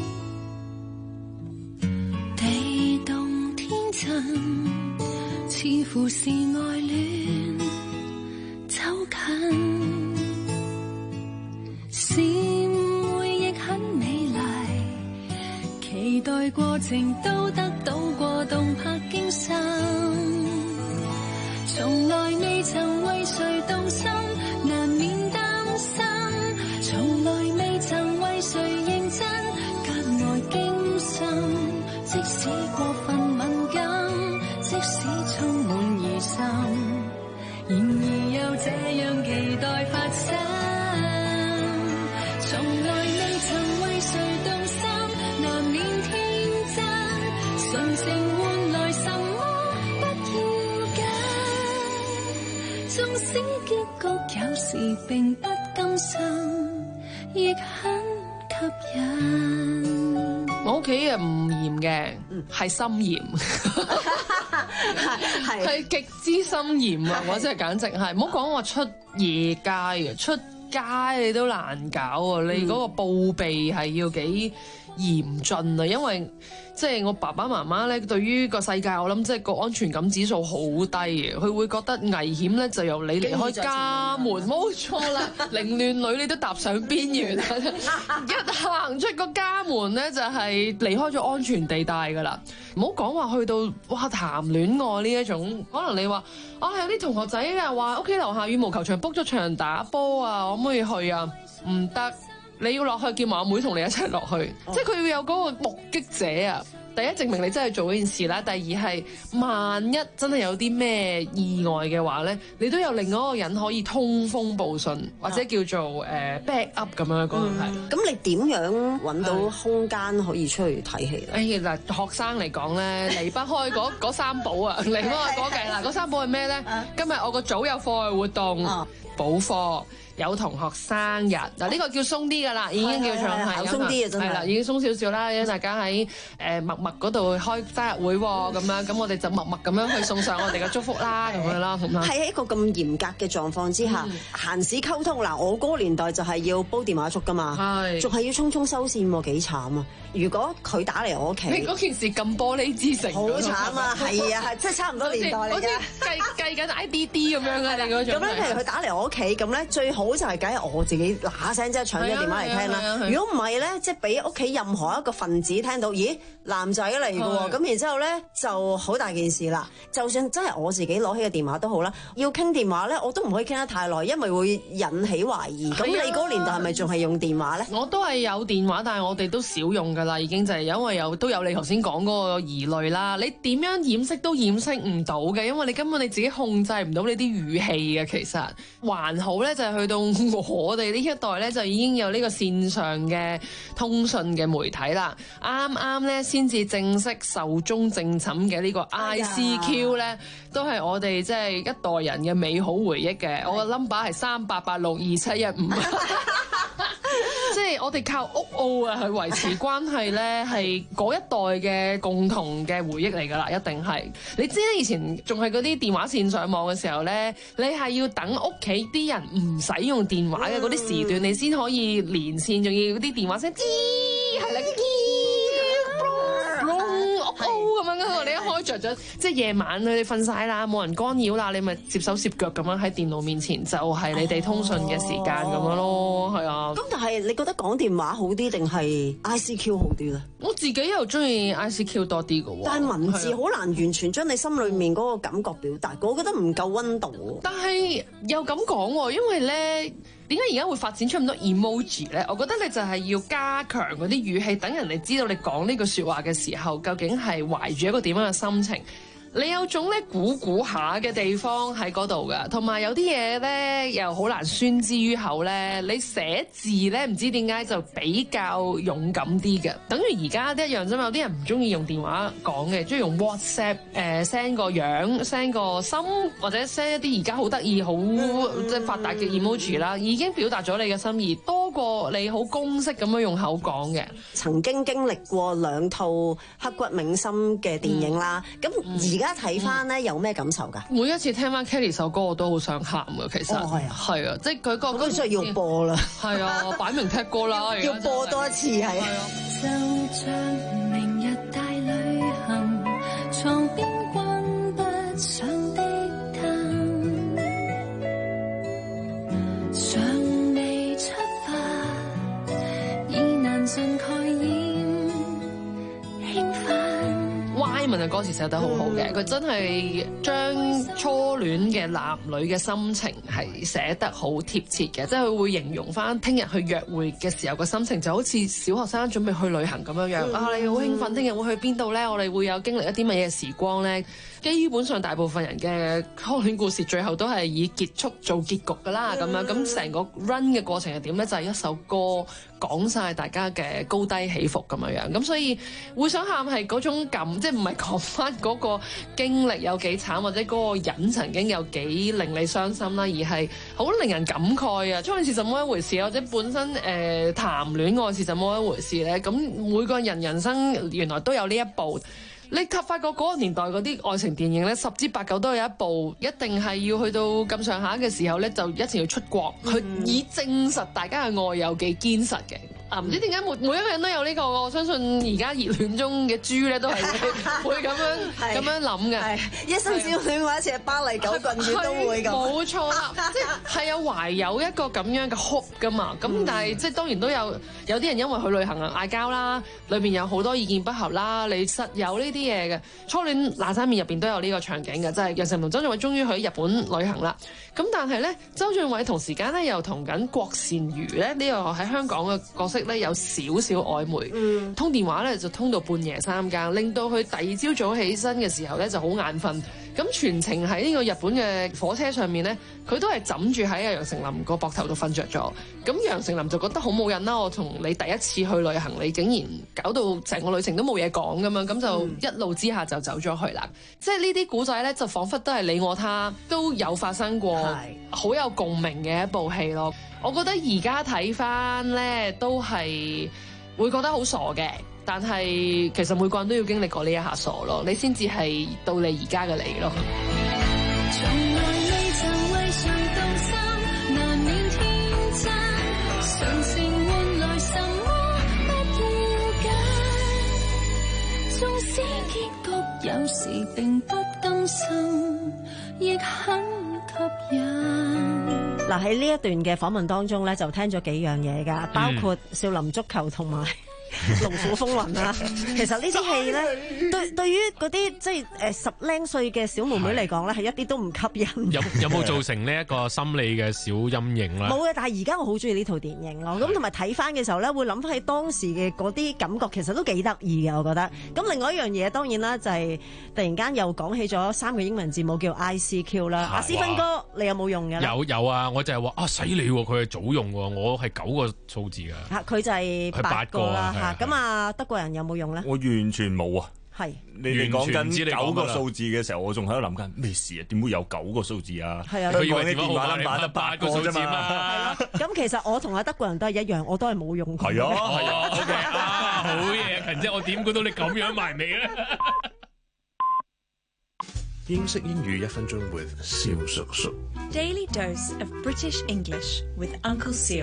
地動天震，似乎是愛戀走近，是誤會亦很美麗，期待過程都得到過動魄驚心，從來未曾為誰動心，難免擔心，從來未曾為誰認真，格外驚心。即使過分敏感，即使充滿疑心，然而又這樣期待發生。從來未曾為誰動心，難免天真，純情換來什麼不要緊。縱使結局有時並不甘心，亦很吸引。 我屋企嘅唔嚴嘅，係心嚴，係極之心嚴啊！我真係簡直係，唔好講話出夜街啊，出街你都難搞啊！你嗰個報備係要幾嚴峻啊，因為即係我爸爸媽媽咧，對於個世界我諗即係個安全感指數好低嘅，佢會覺得危險咧就由你離開家門，冇錯啦，凌亂女你都踏上邊緣，一行出個家門咧就係離開咗安全地帶噶啦，唔好講話去到哇談戀愛呢一種，可能你話啊有啲同學仔啊話屋企樓下羽毛球場 book 咗場打波啊，可唔可以去啊？唔得。你要落去叫埋阿妹同你一齊落去，哦、即係佢要有嗰個目擊者啊！第一證明你真係做嗰件事啦，第二係萬一真係有啲咩意外嘅話咧，你都有另外一個人可以通風報信，或者叫做誒、呃、back up 咁樣講係。 咁、嗯、你點樣揾到空間可以出去睇戲咧？誒、哎， 其實學生嚟講咧，離不開嗰嗰三寶啊，離不開嗰計啦。嗰三寶係咩咧？今日我個組有課外活動，補課。有同學生日嗱，呢個叫鬆啲㗎啦，已經叫做係鬆啲嘅真係， 係啦，已經鬆少少啦。因為大家喺誒默默嗰度開生日會喎，咁樣咁我哋就默默咁樣去送上我哋嘅祝福啦，咁樣啦，咁樣。 喺一個咁嚴格嘅狀況之下，閒時溝通嗱，我嗰個年代就係要煲電話粥㗎嘛，係，仲係要匆匆收線喎，幾慘啊！如果佢打嚟我屋企， 嗰件事咁玻璃之城， 好慘啊！係啊，係即係差唔多年代嚟㗎， 計計緊 I D D 咁樣啊，你嗰種。 咁咧，譬如佢打嚟我屋企，咁咧最好就係梗係我自己嗱聲即係搶咗電話嚟聽啦。如果唔係咧，即係俾屋企任何一個分子聽到，咦男仔嚟㗎喎，咁然之後咧就好大件事啦。就算真係我自己攞起個電話都好啦，要傾電話咧，我都唔可以傾得太耐，因為會引起懷疑。咁你嗰個年代係咪仲係用電話咧？ 我都係有電話，但係我哋都少用㗎啦，已經就係因為有都有你頭先講嗰個疑慮啦。你點樣掩飾都掩飾唔到嘅，因為你根本你自己控制唔到你啲語氣嘅。其實還好咧，就係去到我哋呢一代咧，就已經有呢個線上嘅通訊嘅媒體啦。啱啱咧先至正式壽終正寢嘅呢個 I C Q 咧，哎、都係我哋即係一代人嘅美好回憶嘅。哎、我個 number 係三八八六二七一五。 即係我哋靠屋奧啊去維持關係咧，係嗰一代嘅共同嘅回憶嚟㗎啦，一定係。你知咧，以前仲係嗰啲電話線上網嘅時候咧，你係要等屋企啲人唔使用電話嘅嗰啲時段，你先可以連線，仲要嗰啲電話聲，吱係啦，咁樣嗰個你一開着咗，即係夜晚佢哋瞓晒啦，冇人干擾啦，你咪接手攝腳咁樣喺電腦面前，就係你哋通訊嘅時間咁樣咯，係啊。 咁但係你覺得講電話好啲定係 I C Q 好啲咧？ 我自己又中意 I C Q 多啲嘅喎。 但係文字好難完全將你心裏面嗰個感覺表達，我覺得唔夠溫度。 但係又咁講喎，因為咧。點解而家會發展出咁多 emoji 咧？我覺得你就係要加強嗰啲語氣，等人哋知道你講呢句説話嘅時候，究竟係懷住一個點樣嘅心情。你有種咧估估下嘅地方喺嗰度㗎，同埋有啲嘢咧又好難宣之於口咧。你寫字咧唔知點解就比較勇敢啲嘅，等於而家一樣啫嘛。有啲人唔中意用電話講嘅，中意用 WhatsApp 誒 send 個樣 send 個心，或者 send 一啲而家好得意好即係發達嘅 emoji 啦，已經表達咗你嘅心意，多過你好公式咁樣用口講嘅。 曾經經歷過兩套刻骨銘心嘅電影啦，咁而家睇翻咧有咩感受㗎？ 每一次聽翻 Kelly 首歌我都好想喊㗎，其實係、哦、啊，係啊，即係佢個咁所以要播啦， 係啊，擺明踢歌啦， 要播多一次係。 就像明日大旅行，床邊關不上的燈，尚未出發，已難盡蓋掩興奮。 Wyman 嘅歌詞寫得好好嘅，佢、嗯、真係將初戀嘅男女嘅心情係寫得好貼切嘅，即係佢會形容翻聽日去約會嘅時候個心情就好似小學生準備去旅行咁樣樣、嗯、啊！你好興奮，聽日會去邊度咧？我哋會有經歷一啲乜嘢時光咧？基本上大部分人嘅初戀故事最後都係以結束做結局㗎啦，咁、嗯、樣咁成個 run 嘅過程係點咧？就係、是、一首歌講晒大家嘅高低起伏咁樣樣，咁所以會想喊係嗰種感，即係唔係講翻嗰個經歷有幾慘，或者嗰個人曾經有幾令你傷心啦，而係好令人感慨啊！初戀是怎麼一回事，或者本身誒、呃、談戀愛是怎麼一回事咧？咁每個人人生原來都有呢一步。你及發覺嗰個年代嗰啲愛情電影咧，十之八九都有一部，一定係要去到咁上下嘅時候咧，就一定要出國、嗯、去以證實大家嘅愛有幾堅實嘅。啊，唔知點解每每一個人都有呢、這個，我相信而家熱戀中嘅豬咧都係會會咁樣咁樣諗嘅。 一生只要戀過一次，巴黎九郡主都會咁。 冇錯啦，即係有懷有一個咁樣嘅 hope 噶嘛。咁、嗯、但係即係當然都有有啲人因為去旅行啊嗌交啦，裏邊有好多意見不合啦，你實有呢啲嘢嘅。初戀那山面入邊都有呢個場景嘅，即係楊丞琳同周俊偉終於去日本旅行啦。咁但係咧，周俊偉同時間咧又同緊郭善如咧呢、這個喺香港嘅角色咧有少少曖昧，嗯、通電話咧就通到半夜三更，令到佢第二朝早起身嘅時候咧就好眼瞓。咁全程喺呢個日本嘅火車上面咧，佢都係枕住喺阿楊丞琳個膊頭度瞓着咗。咁楊丞琳就覺得好冇癮啦，我同你第一次去旅行，你竟然搞到成個旅程都冇嘢講咁樣，咁就一怒之下就走咗去啦。嗯、即係呢啲古仔咧，就彷彿都係你我他都有發生過，好有共鳴嘅一部戲咯。我覺得而家睇翻咧，都係會覺得好傻嘅。但係其實每個人都要經歷過呢一下傻咯，你先至係到你而家嘅你咯。從來未曾為誰動心，難免天真，常情換來什麼不了解，縱使結局有時並不甘心，亦很吸引。 嗱，喺呢一段嘅訪問當中咧，就聽咗幾樣嘢㗎，包括少林足球同埋龍虎風雲啊。其實呢啲戲咧，對對於嗰啲即係誒十零歲嘅小妹妹嚟講咧，係一啲都唔吸引。 有有冇造成呢一個心理嘅小陰影咧？ 冇嘅，但係而家我好中意呢套電影咯。咁同埋睇翻嘅時候咧，會諗翻起當時嘅嗰啲感覺，其實都幾得意嘅，我覺得。咁另外一樣嘢當然啦，就係突然間又講起咗三個英文字母叫 I C Q 啦。阿思芬哥，你有冇用嘅？ 有有啊，我就係話啊，犀利喎，佢係早用喎，我係九個數字㗎。 嚇，佢就係八個啦嚇。咁啊，德國人有冇用咧？ 我完全冇啊。 係你哋講緊九個數字嘅時候，我仲喺度諗緊咩事啊？點會有九個數字啊？ 係啊， 佢以為啲電話 number 得八個啫嘛。 係咯。咁其實我同阿德國人都係一樣，我都係冇用過。 係啊，係啊。 OK 啊，好嘢，勤姐，我點估到你咁樣埋尾咧？ 英式英語一分鐘 with 蕭叔叔。 Daily dose of British English with Uncle Seal。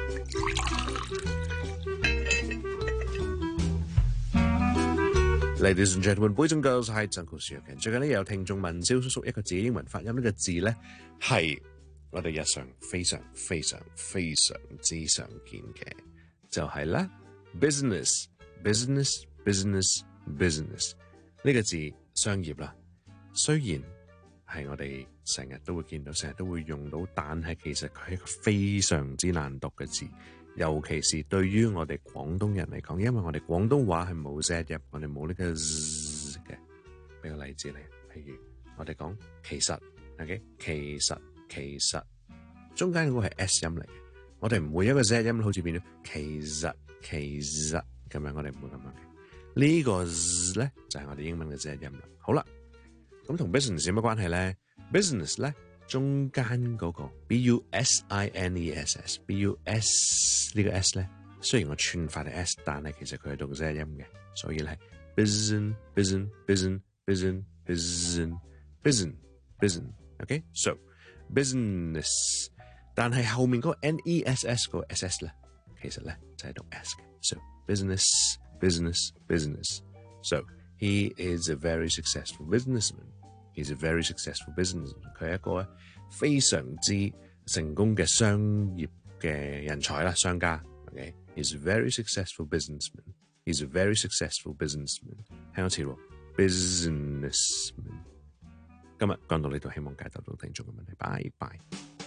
Ladies and gentlemen, boys and girls， 係 Uncle Seal。最近呢有聽眾問蕭叔叔一個字英文發音，呢個字咧係我哋日常非常非常非常之常見嘅，就係咧 business business business business 呢個字商業啦。雖然係我哋成日都會見到，成日都會用到，但係其實佢係一個非常之難讀嘅字，尤其是對於我哋廣東人嚟講，因為我哋廣東話係冇 Z 入，我哋冇呢個 Z 嘅。俾個例子你，譬如我哋講其實 ，OK， 其實其實中間嗰個係 S 音嚟嘅，我哋唔會一個 Z 音好似變咗其實其實咁樣，我哋唔會咁樣嘅。呢個 Z 咧就係我哋英文嘅 Z 音啦。好啦。咁同 business 有乜關係咧 ？business 咧中間嗰個 b u s i n e s s，b u s 呢個 s 咧，雖然我串法係 s， 但係其實佢係讀 z 音嘅，所以咧 business business business business business business business，OK，so business， 但係後面嗰個 n e s s 嗰個 s s 咧，其實咧就係讀 s 嘅 ，so business business business，so he is a very successful businessman. He's a very successful businessman. 佢係一個非常之成功嘅商業嘅人才啦，商家。OK， He's a very successful businessman. He's a very successful businessman. 聽多次喎 ，businessman。今日講到呢度，希望解答到聽眾嘅問題。拜拜。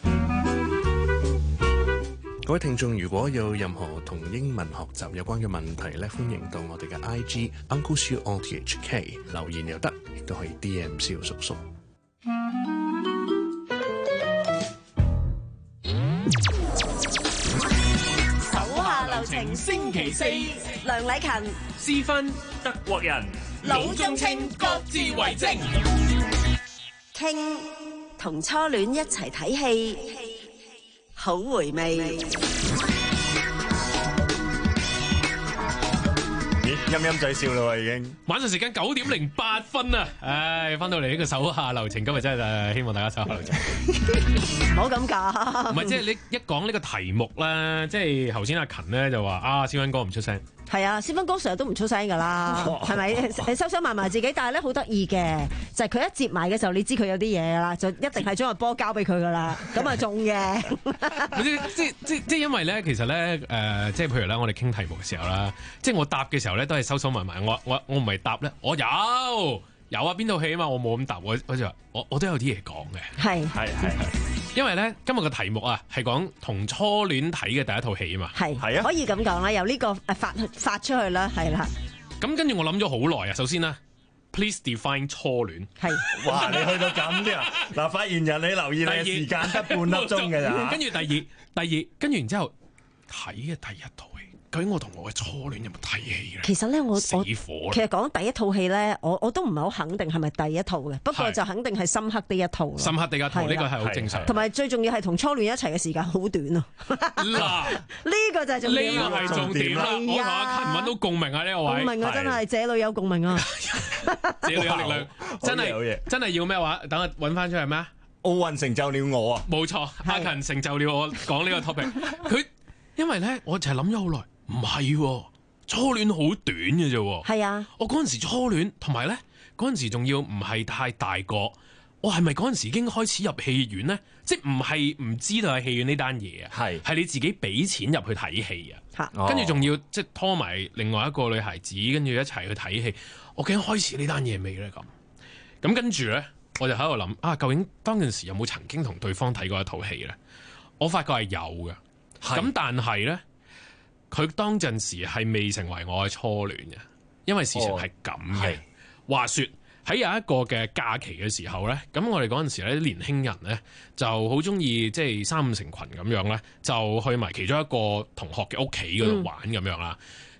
各位聽眾，如果有任何同英文學習有關嘅問題咧，歡迎到我哋嘅 I G Uncle Siu O T H K 留言又得，亦都可以 D M 蕭叔叔。 手下留情，星期四，梁禮勤、 思芬、德國人、 老中青各自為政，傾同初戀一齊睇戲。好回味， 咦，陰陰仔笑啦，已經晚上時間九點零八分啊！唉，翻到嚟呢個手下留情，今日真係希望大家手下留情。 唔好咁講， 唔係即係你一講呢個題目咧，即係頭先阿勤咧就話啊，蕭芬哥唔出聲。 係啊，蕭芬哥成日都唔出聲㗎啦，係咪？你收收埋埋自己，但係咧好得意嘅，就係、是、佢一接埋嘅時候，你知佢有啲嘢㗎啦，就一定係將個波交俾佢㗎啦，咁啊中嘅。 即即即即因為咧，其實咧誒、呃，即係譬如咧，我哋傾題目嘅時候啦，即係我答嘅時候咧，都係收收埋埋。我我我唔係答咧，我有有啊，邊套戲啊嘛，我冇咁答，我我就話我我都有啲嘢講嘅。 係係係係。因為咧，今日嘅題目啊，係講同初戀睇嘅第一套戲啊嘛。 係係啊，可以咁講啦，由呢個誒發發出去啦，係啦。 咁跟住我諗咗好耐啊，首先啦 ，please define 初戀。 係。 哇！你去到咁啲啊？嗱，發言人你留意你嘅時間得半粒鐘嘅咋。 跟住第二，第二，跟住然之後睇嘅第一套戲。究竟我同我嘅初戀有冇睇戲咧？ 其實咧，我我死火其實講第一套戲咧，我我都唔係好肯定係咪第一套嘅，不過就肯定係深刻的一套。 深刻的一套呢個係好正常。 同埋最重要係同初戀一齊嘅時間好短啊！ 嗱， 呢個就係重點。 呢個係重點啦！我同阿勤揾到共鳴啊！呢個位共鳴啊，真係這裏有共鳴啊！ 這裏有力量，真係真係要咩話？等我揾翻出嚟咩？ 奧運成就了我啊！ 冇錯，阿勤成就了我講呢個 topic。佢因為咧，我就係諗咗好耐。唔係、啊，初戀好短嘅啫。 係啊， 我嗰陣時初戀，同埋咧嗰陣時仲要唔係太大個。我係咪嗰陣時已經開始入戲院咧？即係唔係唔知道係戲院呢單嘢啊？係係你自己俾錢入去睇戲啊？跟住仲要即係拖埋另外一個女孩子，跟住一齊去睇戲。我究竟開始呢單嘢未咧？咁咁跟住咧，我就喺度諗啊，究竟當陣時有冇曾經同對方睇過一套戲咧？我發覺係有嘅。咁但係咧。佢當陣時係未成為我嘅初戀嘅，因為事情係咁嘅。哦、話說喺有一個嘅假期嘅時候咧，咁我哋嗰陣時咧年輕人咧就好中意即係三五成群咁樣咧，就去埋其中一個同學嘅屋企嗰度玩咁樣啦。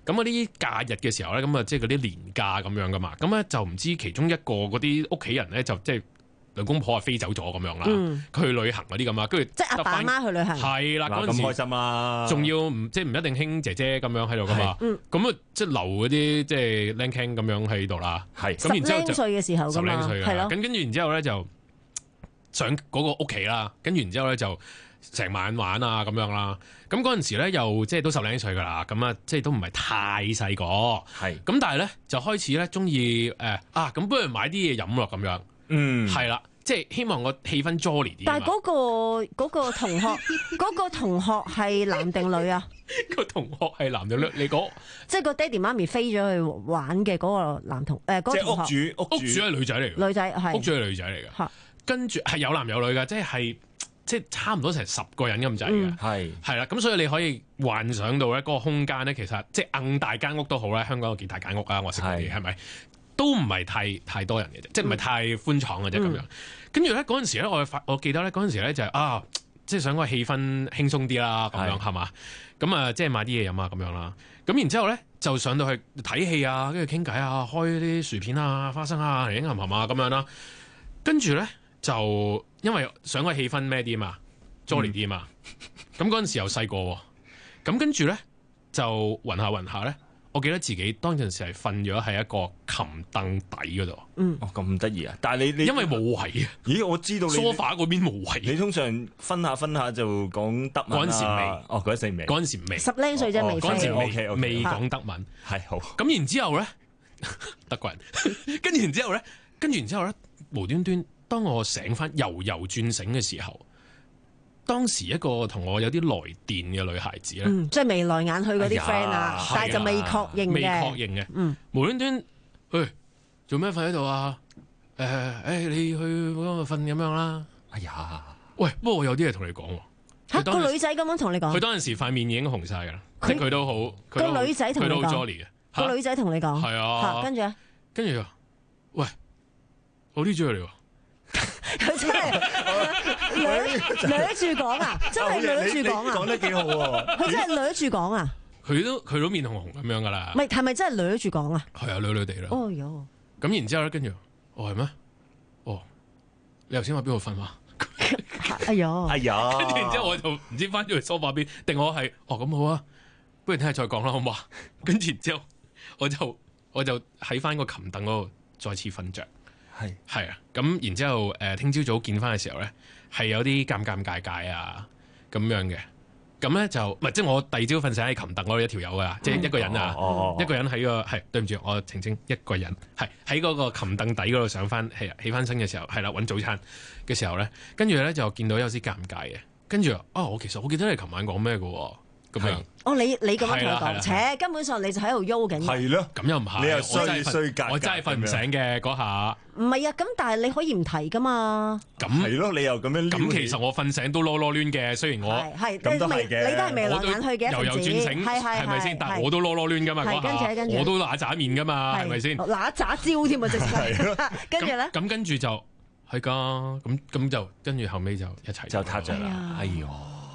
咁嗰啲假日嘅時候咧，咁啊即係嗰啲年假咁樣噶嘛，咁咧就唔知其中一個嗰啲屋企人咧就即係兩公婆啊飛走咗咁樣啦，佢去旅行嗰啲咁啊，跟住即係阿爸阿媽去旅行， 係啦，嗰陣時咁開心啊， 仲要唔即係唔一定興姐姐咁樣喺度噶嘛，咁啊即係留嗰啲即係靚傾咁樣喺度啦， 係咁然之後就十零歲嘅時候㗎嘛，係咯， 咁跟住然之後咧就上嗰個屋企啦，跟住然之後咧就成晚玩啊咁樣啦，咁嗰陣時咧又即係都十零歲噶啦，咁啊即係都唔係太細個，係咁但係咧就開始咧中意誒啊咁不如買啲嘢飲咯咁樣，嗯係啦，即係希望個氣氛 jolly 啲。 但係嗰個嗰個同學嗰個同學係男定女啊？ 個同學係男定女？你講即係個爹哋媽咪飛咗去玩嘅嗰個男同誒嗰個同學， 即係屋主屋主係女仔嚟嘅， 女仔係屋主係女仔嚟嘅，跟住係有男有女㗎，即係。即係差唔多成十個人咁滯嘅，係係啦，咁所以你可以幻想到咧嗰個空間咧，其實即係硬大間屋都好啦，香港有幾大間屋啊，我識嗰啲係咪都唔係太太多人嘅啫，即係唔係太寬敞嘅啫咁樣。跟住咧嗰陣時咧，我發我記得咧嗰陣時咧就係、是、啊，即係想個氣氛輕鬆啲啦，咁樣係嘛，咁啊即係買啲嘢飲啊咁樣啦。咁然之後咧就上到去睇戲啊，跟住傾偈啊，開啲薯片啊、花生啊、嚟飲含含啊咁樣啦。跟住咧。就因為想個氣氛咩啲嘛 jolly 啲嘛，咁嗰陣時又細個，咁跟住咧就暈下暈下咧，我記得自己當陣時係瞓咗喺一個琴凳底嗰度。 嗯，哦咁得意啊！但係你你因為冇位啊。 咦，我知道你 sofa 嗰邊冇位。 你通常分下分下就講德文啊。嗰陣時未。哦，嗰陣時未。 嗰陣時未。 十零歲啫，未。 嗰陣時未未講德文。 係好。 咁然之後咧，德國人。跟住然之後咧，跟住然之後咧，無端端。當我醒翻悠悠轉醒嘅時候，當時一個同我有啲來電嘅女孩子咧、 嗯，即係眉來眼去嗰啲 friend 啊，但係就未確認嘅， 未確認嘅，嗯，無端端，喂，做咩瞓喺度啊？誒、呃，誒、欸，你去嗰度瞓咁樣啦。哎呀，喂，不過我有啲嘢同你講喎。 嚇，個女仔咁樣同你講。 佢當陣時塊面已經紅晒㗎啦，即係佢都好。個女仔同你講。 佢都好 jolly 嘅。 個女仔同你講。 係啊。 跟住咧。 跟住啊，喂，我啲追嚟喎。 佢真係掠住講啊！真係掠住講啊！ 講得幾好喎！ 佢真係掠住講啊！ 佢都佢都面紅紅咁樣噶啦。 唔係係咪真係掠住講啊？ 係啊，掠掠地啦。 哦喲！ 咁然之後咧，跟住哦係咩？哦，你頭先話邊度瞓嘛？ 哎呀！ 哎呀！ 跟住然之後我就唔知翻咗去梳化邊，定我係哦咁好啊？不如聽日再講啦，好唔好啊？跟住然之後我就我就喺翻個琴凳嗰度再次瞓着。係係啊，咁然之後誒，聽朝早見翻嘅時候咧，係有啲尷尷尬尬啊咁樣嘅，咁咧就唔係即係我第二朝瞓醒喺琴凳嗰度一條友噶，即係一個人啊，哦、一個人喺個係對唔住，我澄清一個人係喺嗰個琴凳底嗰度上翻係起翻身嘅時候，係啦揾早餐嘅時候咧，跟住咧就見到有啲尷尬嘅，跟住啊，我其實我記得你琴晚講咩嘅喎。咁樣哦，你你咁樣同我講，且根本上你就喺度喐緊。 係咯， 咁又唔係， 你又衰衰格， 我真係瞓唔醒嘅嗰下。 唔係啊，咁但係你可以唔提噶嘛。 咁係咯，你又咁樣。 咁其實我瞓醒都囉囉攣嘅，雖然我係咁都係嘅，你都係眉來眼去嘅， 又又轉醒，係咪先？但係我都囉囉攣噶嘛嗰下，我都揦渣面噶嘛，係咪先？ 揦渣蕉添啊，直情。跟住咧， 咁跟住就係噶，咁咁就跟住後尾就一齊就撻着啦。哎呦！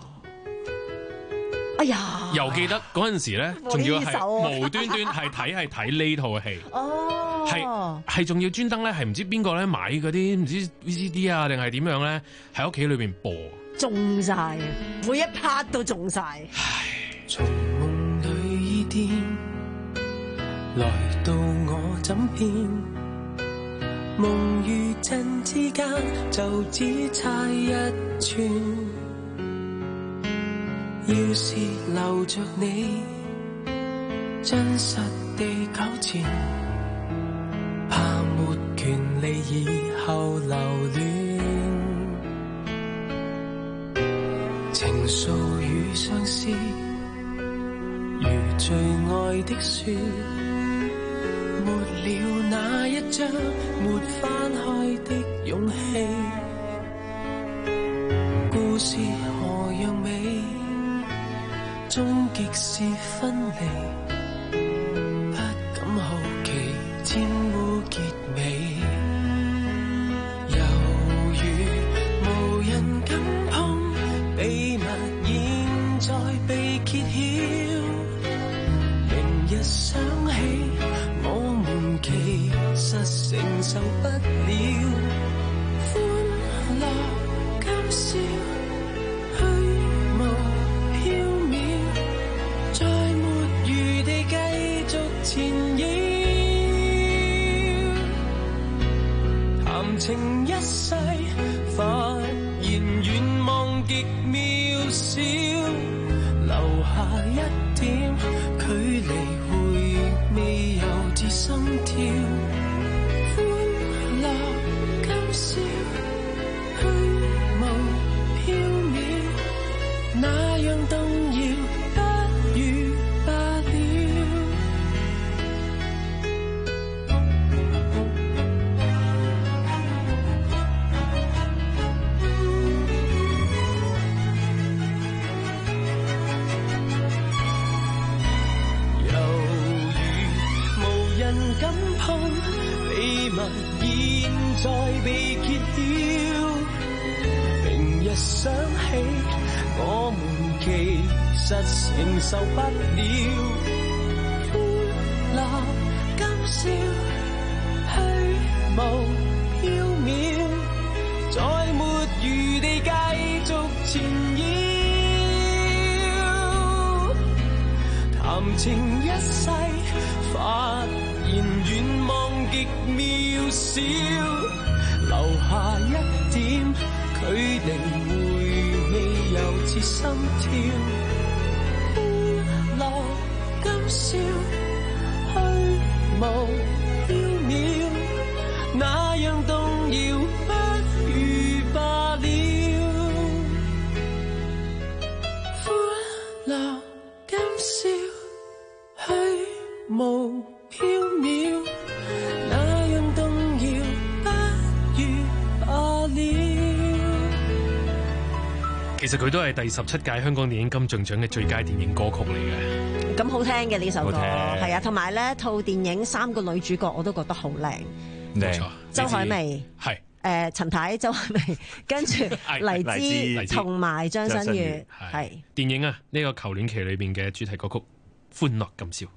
哎呀！ 又記得嗰陣時咧，仲要係無端端係睇係睇呢套戲， 哦， 係係仲要專登咧，係唔知邊個咧買嗰啲唔知 V C D 啊，定係點樣咧，喺屋企裏邊播， 中晒啊！每一 part 都中晒。 唉，從夢裏依天來到我枕邊，夢與真之間就只差一寸。要是留着你，真實地糾纏，怕沒權利以後留戀。情愫與相思，如最愛的書，沒了那一張沒翻開的勇氣。故事何樣美？終極是分離，不敢好奇沾污結尾，猶如無人敢碰，秘密現在被揭曉，明日笑，虛無縹緲，再沒餘地繼續纏繞。談情一世，發現願望極渺小，留下一點距離，回味猶自心跳。歡樂今宵，虛無縹緲，那樣動搖，不如罷了。猶如無人敢碰，秘密現在被揭曉。明日想起，我們其實承受不了。歡樂今宵，虛無縹緲，再沒餘地繼續纏繞。談情一世，發現願望極渺小，留下一點距離，回味猶似心跳。歡樂今宵，虛無縹緲，那樣動搖，不如罷了。歡樂今宵，虛無縹緲，那樣動搖，不如罷了。 其實佢都係第十七屆香港電影金像獎嘅最佳電影歌曲嚟嘅。 咁好聽嘅呢首歌， 好聽係啊，同埋咧套電影三個女主角我都覺得好靚， 冇錯， 周海媚係誒陳太、周海媚，跟住黎姿同埋張新月，係電影啊呢個《求戀期》裏邊嘅主題歌曲《歡樂今宵》。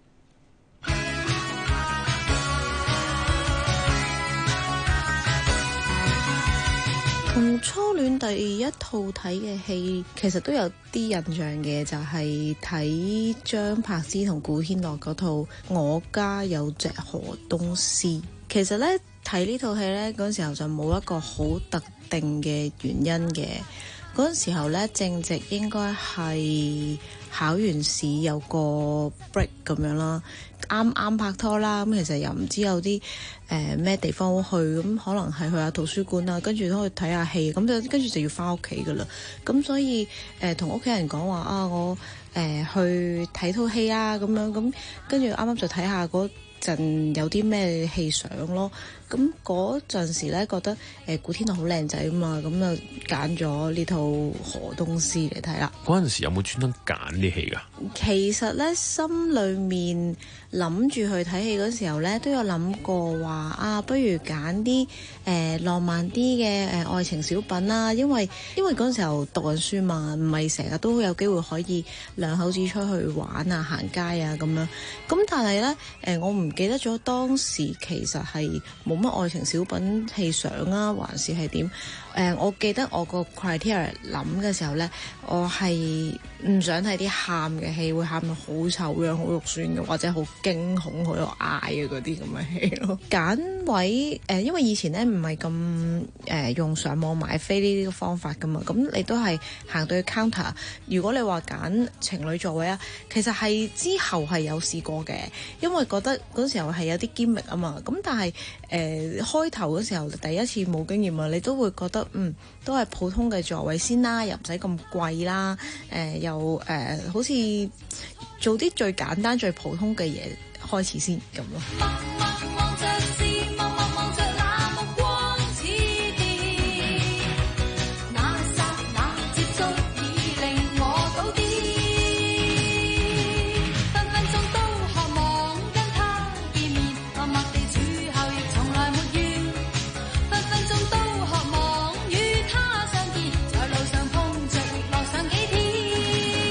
同初戀第一套睇嘅戲，其實都有啲印象嘅，就係睇張柏芝同古天樂嗰套《我家有隻河東獅》。其實呢，睇呢套戲呢，嗰陣時候就冇一個好特定嘅原因嘅。嗰陣時候呢，正值應該係考完試有個 break 咁樣啦，啱啱拍拖啦，咁其實又唔知有啲誒咩地方好去，咁可能係去下圖書館啊，跟住都可以睇下戲，咁就跟住就要翻屋企噶啦。咁所以誒同屋企人講話啊，我誒、呃、去睇套戲啊，咁樣咁跟住啱啱就睇下嗰陣有啲咩戲上咯。咁嗰陣時咧覺得誒、呃、古天樂好靚仔啊嘛，咁就揀咗呢套《河東獅》嚟睇啦。 嗰陣時有冇專登揀啲戲㗎？ 其實咧心裏面諗住去睇戲嗰時候咧，都有諗過話啊，不如揀啲誒浪漫啲嘅誒愛情小品啦。因為因為嗰陣時候讀緊書嘛，唔係成日都有機會可以兩口子出去玩啊、行街啊咁樣。咁但係咧誒，我唔記得咗當時其實係冇乜愛情小品戲上啊，還是係點？誒、呃，我記得我個 criteria 諗嘅時候咧，我係唔想睇啲喊嘅戲，會喊到好醜樣、好肉酸嘅，或者好驚恐、好有嗌嘅嗰啲咁嘅戲咯。揀位誒、呃，因為以前咧唔係咁誒用上網買飛呢啲方法噶嘛，咁你都係行到去 counter。如果你話揀情侶座位啊，其實係之後係有試過嘅，因為覺得嗰時候係有啲 gimmick 啊嘛。咁但係誒、呃、開頭嗰時候第一次冇經驗啊，你都會覺得嗯都係普通嘅座位先啦，又唔使咁貴啦，誒、呃、又誒、呃、好似做啲最簡單最普通嘅嘢開始先咁咯。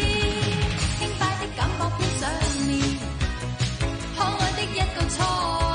可愛的一個錯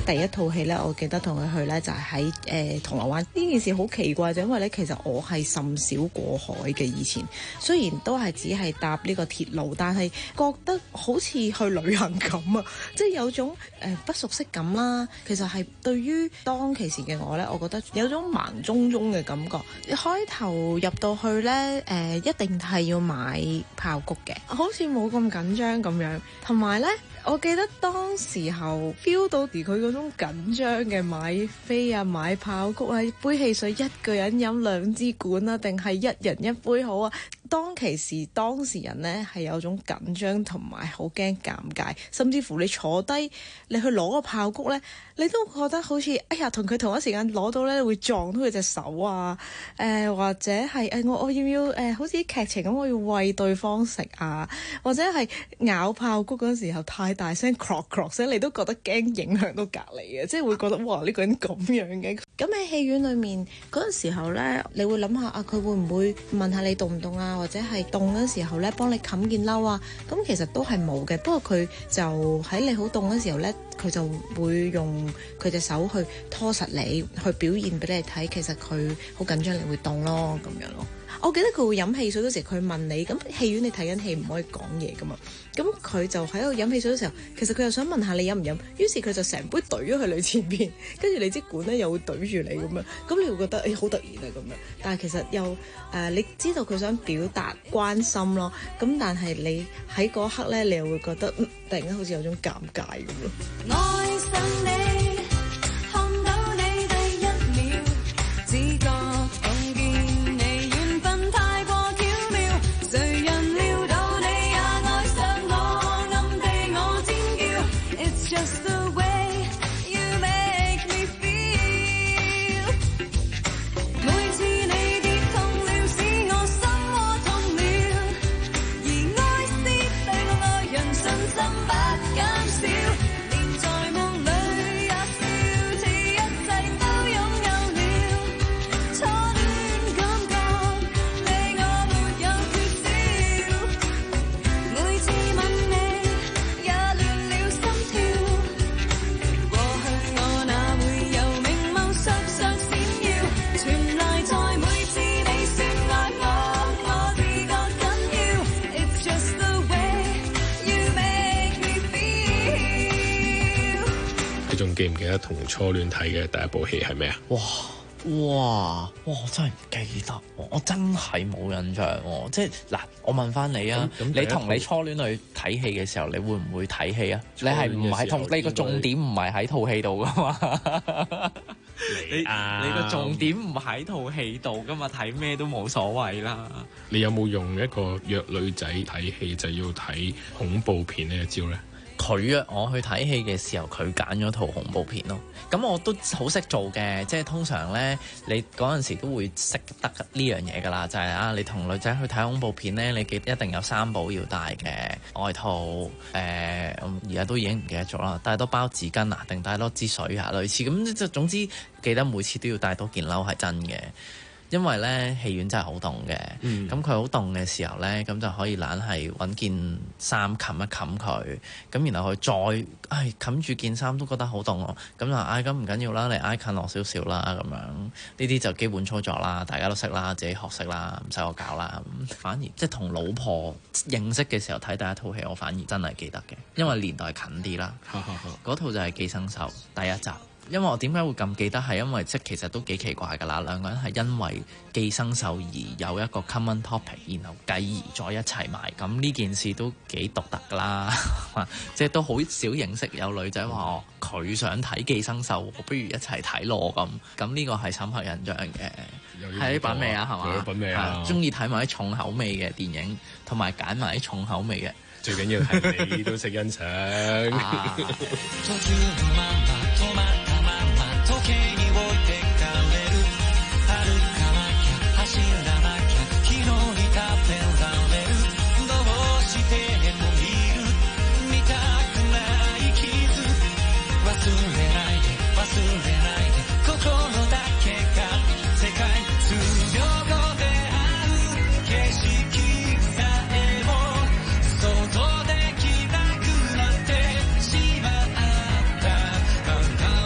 第一套戲咧，我記得同佢去咧就係喺誒銅鑼灣。呢件事好奇怪，就因為咧其實我係甚少過海嘅以前，雖然都係只係搭呢個鐵路，但係覺得好似去旅行咁啊！即係有種誒、呃、不熟悉感啦。其實係對於當其時嘅我咧，我覺得有種盲中中嘅感覺。開頭入到去咧，誒、呃、一定係要買爆谷嘅，好似冇咁緊張咁樣，同埋咧。我記得當時候 feel 到佢嗰種緊張嘅買飛啊、買爆谷啊、杯汽水一個人飲兩支管啊，定係一人一杯好啊？當其時當事人呢係有種緊張同埋好驚尷尬，甚至乎你坐低你去攞個爆谷呢，你都覺得好似哎呀同佢同一時間攞到呢會撞到佢隻手啊，誒、呃、或者係誒、哎、我我要唔要誒、呃、好似劇情咁我要餵對方食啊，或者係咬爆谷嗰時候太大聲 crok crok 聲，你都覺得驚影響到隔離嘅，即係會覺得哇呢、呢個人咁樣嘅。咁喺戲院裏面嗰陣時候呢，你會諗下啊佢會唔會問下你凍唔凍啊？或者係凍嗰時候咧，幫你冚件褸啊，咁其實都係冇嘅。不過佢就喺你好凍嗰時候咧，佢就會用佢隻手去拖實你，去表現俾你睇，其實佢好緊張，你會凍咯咁樣咯。我記得佢會飲汽水嗰時，佢問你，咁戲院你睇緊戲唔可以講嘢噶嘛，咁佢就喺度飲汽水嘅時候，其實佢又想問下你飲唔飲，於是佢就成杯懟咗去你前邊，跟住你支管咧又會懟住你咁樣，咁你會覺得誒好突然啊咁樣，但係其實又誒、呃、你知道佢想表達關心咯，咁但係你喺嗰刻咧，你又會覺得、嗯、突然間好似有種尷尬咁咯。愛上你，看到你第一秒，只覺共見你緣分太過巧妙，誰人料到你也愛上我，暗地我尖叫 It's just the way you make me feel， 每次你跌痛了使我心窩痛了，而愛是對我愛人信心不減少，連在夢裏也笑似一切都擁有了，初戀感覺你我沒有缺少，每次吻你也亂了心跳，過去我哪會有明眸灼灼閃耀，全賴在每次你說愛我，我自覺緊要 It's just the way you make me feel。 你仲記唔記得同初戀睇嘅第一部戲係咩啊？ 哇哇哇！我真係唔記得喎，我真係冇印象喎。即係嗱，我問翻你啊， 咁咁你同你初戀去睇戲嘅時候，你會唔會睇戲啊？你係唔係同你個重點唔係喺套戲度噶嘛？你啊你個重點唔喺套戲度噶嘛？睇咩都冇所謂啦。 你有冇用一個約女仔睇戲就要睇恐怖片呢一招咧？ 佢約我去睇戲嘅時候，佢揀咗套恐怖片咯。咁我都好識做嘅，即係通常呢，你嗰陣時都會識得呢樣嘢㗎啦，就係、是、啊，你同女仔去睇恐怖片呢，你記一定有三寶要帶嘅外套，誒、呃，而家都已經唔記得咗啦，帶多包紙巾啊，定帶多支水啊，類似咁，即總之記得每次都要帶多件褸係真嘅。因為咧戲院真係好凍嘅，咁佢好凍嘅時候咧，咁就可以懶係揾件衫冚一冚佢，咁然後佢再唉冚住件衫都覺得好凍咯，咁就唉咁唔緊要啦，你挨近落少少啦咁樣，呢啲就基本操作啦，大家都識啦，自己學識啦，唔使我教啦。反而即係同老婆認識嘅時候睇第一套戲，我反而真係記得嘅，因為年代近啲啦。嗰套就係《寄生獸》第一集。因為我點解會咁記得係因為即其實都幾奇怪㗎啦，兩個人係因為寄生獸而有一個 common topic，然後繼而再一齊埋，咁呢件事都幾獨特㗎啦，即係都好少認識有女仔話佢想睇寄生獸，我不如一齊睇咯咁，咁呢個係深刻印象嘅，係品味啊係嘛？ 品味啊！ 中意睇埋啲重口味嘅電影，同埋揀埋啲重口味嘅， 最緊要係你都識欣賞。啊時計に置いてかれる歩かなきゃ走らなきゃ昨日に食べられるどうしても見る見たくない傷忘れないで忘れないで心だけが世界数秒後である景色さえも想像できなくなってしまった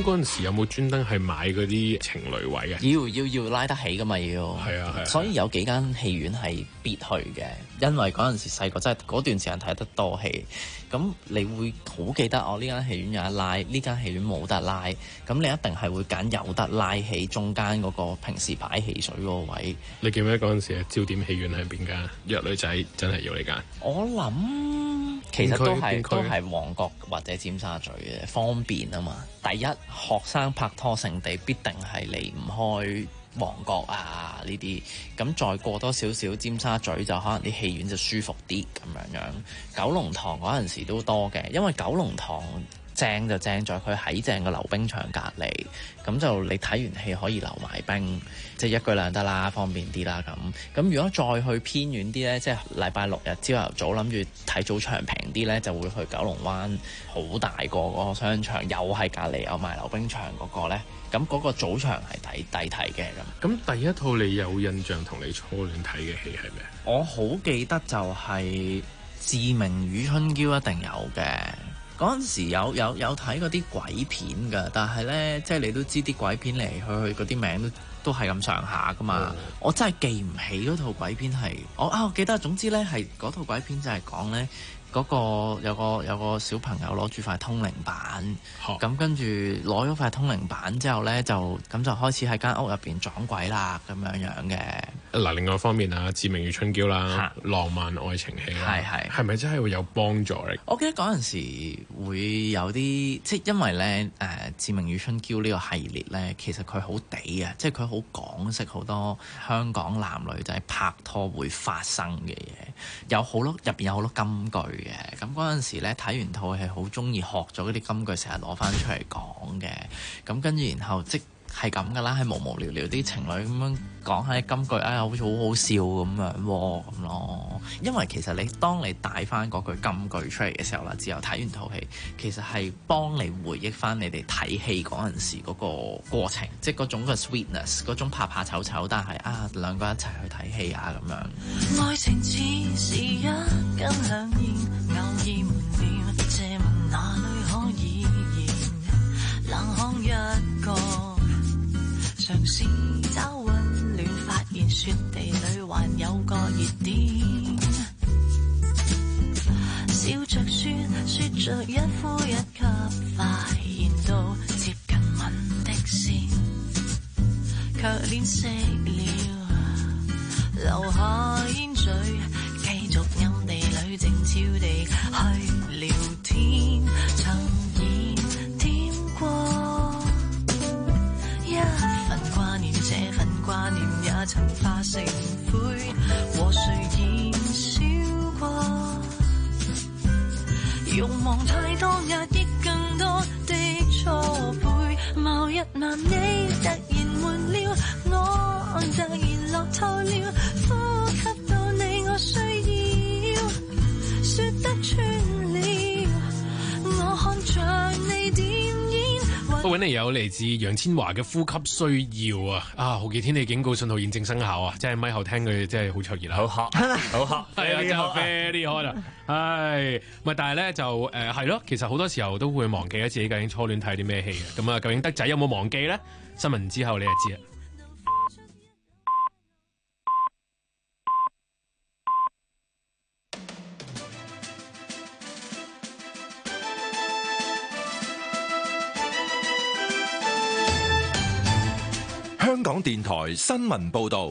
嗰陣時有冇專登係買嗰啲情侶位啊？ 要要要拉得起噶嘛要。 係啊係啊。 所以有幾間戲院係必去嘅，因為嗰陣時細個真係嗰段時間睇得多戲，咁你會好記得我呢間戲院有得拉，呢間戲院冇得拉，咁你一定係會揀有得拉起中間嗰個平時擺汽水嗰個位。 你記唔記得嗰陣時焦點戲院係邊間？約女仔真係要呢間。 我諗其實都係都係旺角或者尖沙咀嘅，方便啊嘛。第一，學生拍拖勝地必定係離唔開旺角啊呢啲，咁再過多少少尖沙咀就可能啲戲院就舒服啲咁樣樣。九龍塘嗰陣時都多嘅，因為九龍塘正就正在佢喺正個溜冰場隔離，咁就你睇完戲可以溜埋冰，即係一舉兩得啦，方便啲啦咁。咁如果再去偏遠啲呢，即係禮拜六日朝頭早諗住睇早場平啲呢，就會去九龍灣好大個嗰個商場，又係隔離有賣溜冰場嗰個呢。咁嗰個早場係抵抵睇嘅咁。 咁第一套你有印象同你初戀睇嘅戲係咩？ 我好記得就係《志明與春嬌》一定有嘅。嗰陣時有有有睇嗰啲鬼片㗎，但係呢，即係你都知啲鬼片嚟嚟去去嗰啲名都都係咁上下㗎嘛。嗯、我真係記唔起嗰套鬼片係我啊！我記得總之呢係嗰套鬼片就係講呢。嗰個有個有個小朋友攞住塊通靈板，咁、哦、跟住攞咗塊通靈板之後呢，就咁就開始喺間屋入邊撞鬼啦，咁樣樣嘅。 嗱，另外一方面啊，《志明與春嬌》啦，浪漫愛情戲啦，係係係咪真係會有幫助咧？ 我記得嗰陣時會有啲，即係因為呢，誒、呃《志明與春嬌》呢個系列呢，其實佢好地啊，即係佢好港式，好多香港男女仔拍拖會發生嘅嘢，有好多入邊有好多金句。咁嗰陣時咧睇完套戲好中意學咗嗰啲金句，成日攞翻出嚟講嘅。咁跟住然後即係咁噶啦，係無無聊聊啲情侶咁樣講下啲金句，哎呀好似好好笑咁樣喎咁咯。因為其實你當你帶翻嗰句金句出嚟嘅時候啦，之後睇完套戲，其實係幫你回憶翻你哋睇戲嗰陣時嗰個過程，即係嗰種嘅 sweetness， 嗰種怕怕醜醜，但係啊兩個一齊去睇戲啊咁樣。 愛情似是一根兩燕，偶爾悶了，借問哪裏可以言？冷巷一個，嘗試找溫暖，發現雪地裏還有個熱點。笑着說，說着一呼一吸，發現到接近吻的線，卻臉色了，留下煙嘴，繼續暗地裏靜悄地去聊天，曾燃點過一份掛念，這份掛念也曾化成灰，和誰燃燒過，慾望太多，壓抑更多的錯配，某一晚你突然悶了，我突然落透了，呼吸到你我需要，說得穿了，我看着你點煙。 不過揾嚟有嚟自楊千嬅嘅呼吸需要啊！啊，酷熱天氣警告信號現正生效啊！即係咪後聽佢真係好灼熱啦，好黑，好黑，係啊，真係啡啲開啦，唉，咪但係咧就誒係咯，其實好多時候都會忘記咗自己究竟初戀睇啲咩戲嘅，咁啊究竟德仔有冇忘記咧？新聞之後你就知啦。 香港電台新聞報道，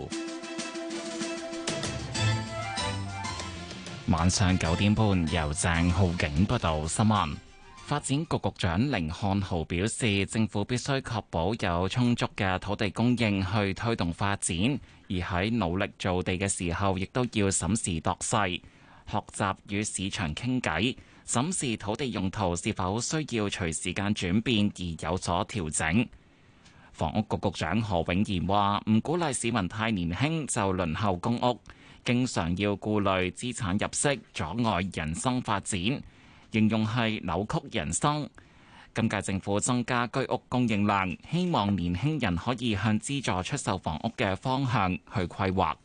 晚上九點半由鄭浩景報道新聞。發展局局長甯漢豪表示，政府必須確保有充足嘅土地供應去推動發展，而喺努力造地嘅時候，亦都要審時度勢，學習與市場傾偈，審視土地用途是否需要隨時間轉變而有所調整。房屋局局長何永賢話：唔鼓勵市民太年輕就輪候公屋，經常要顧慮資產入息，阻礙人生發展，形容係扭曲人生。今屆政府增加居屋供應量，希望年輕人可以向資助出售房屋嘅方向去規劃。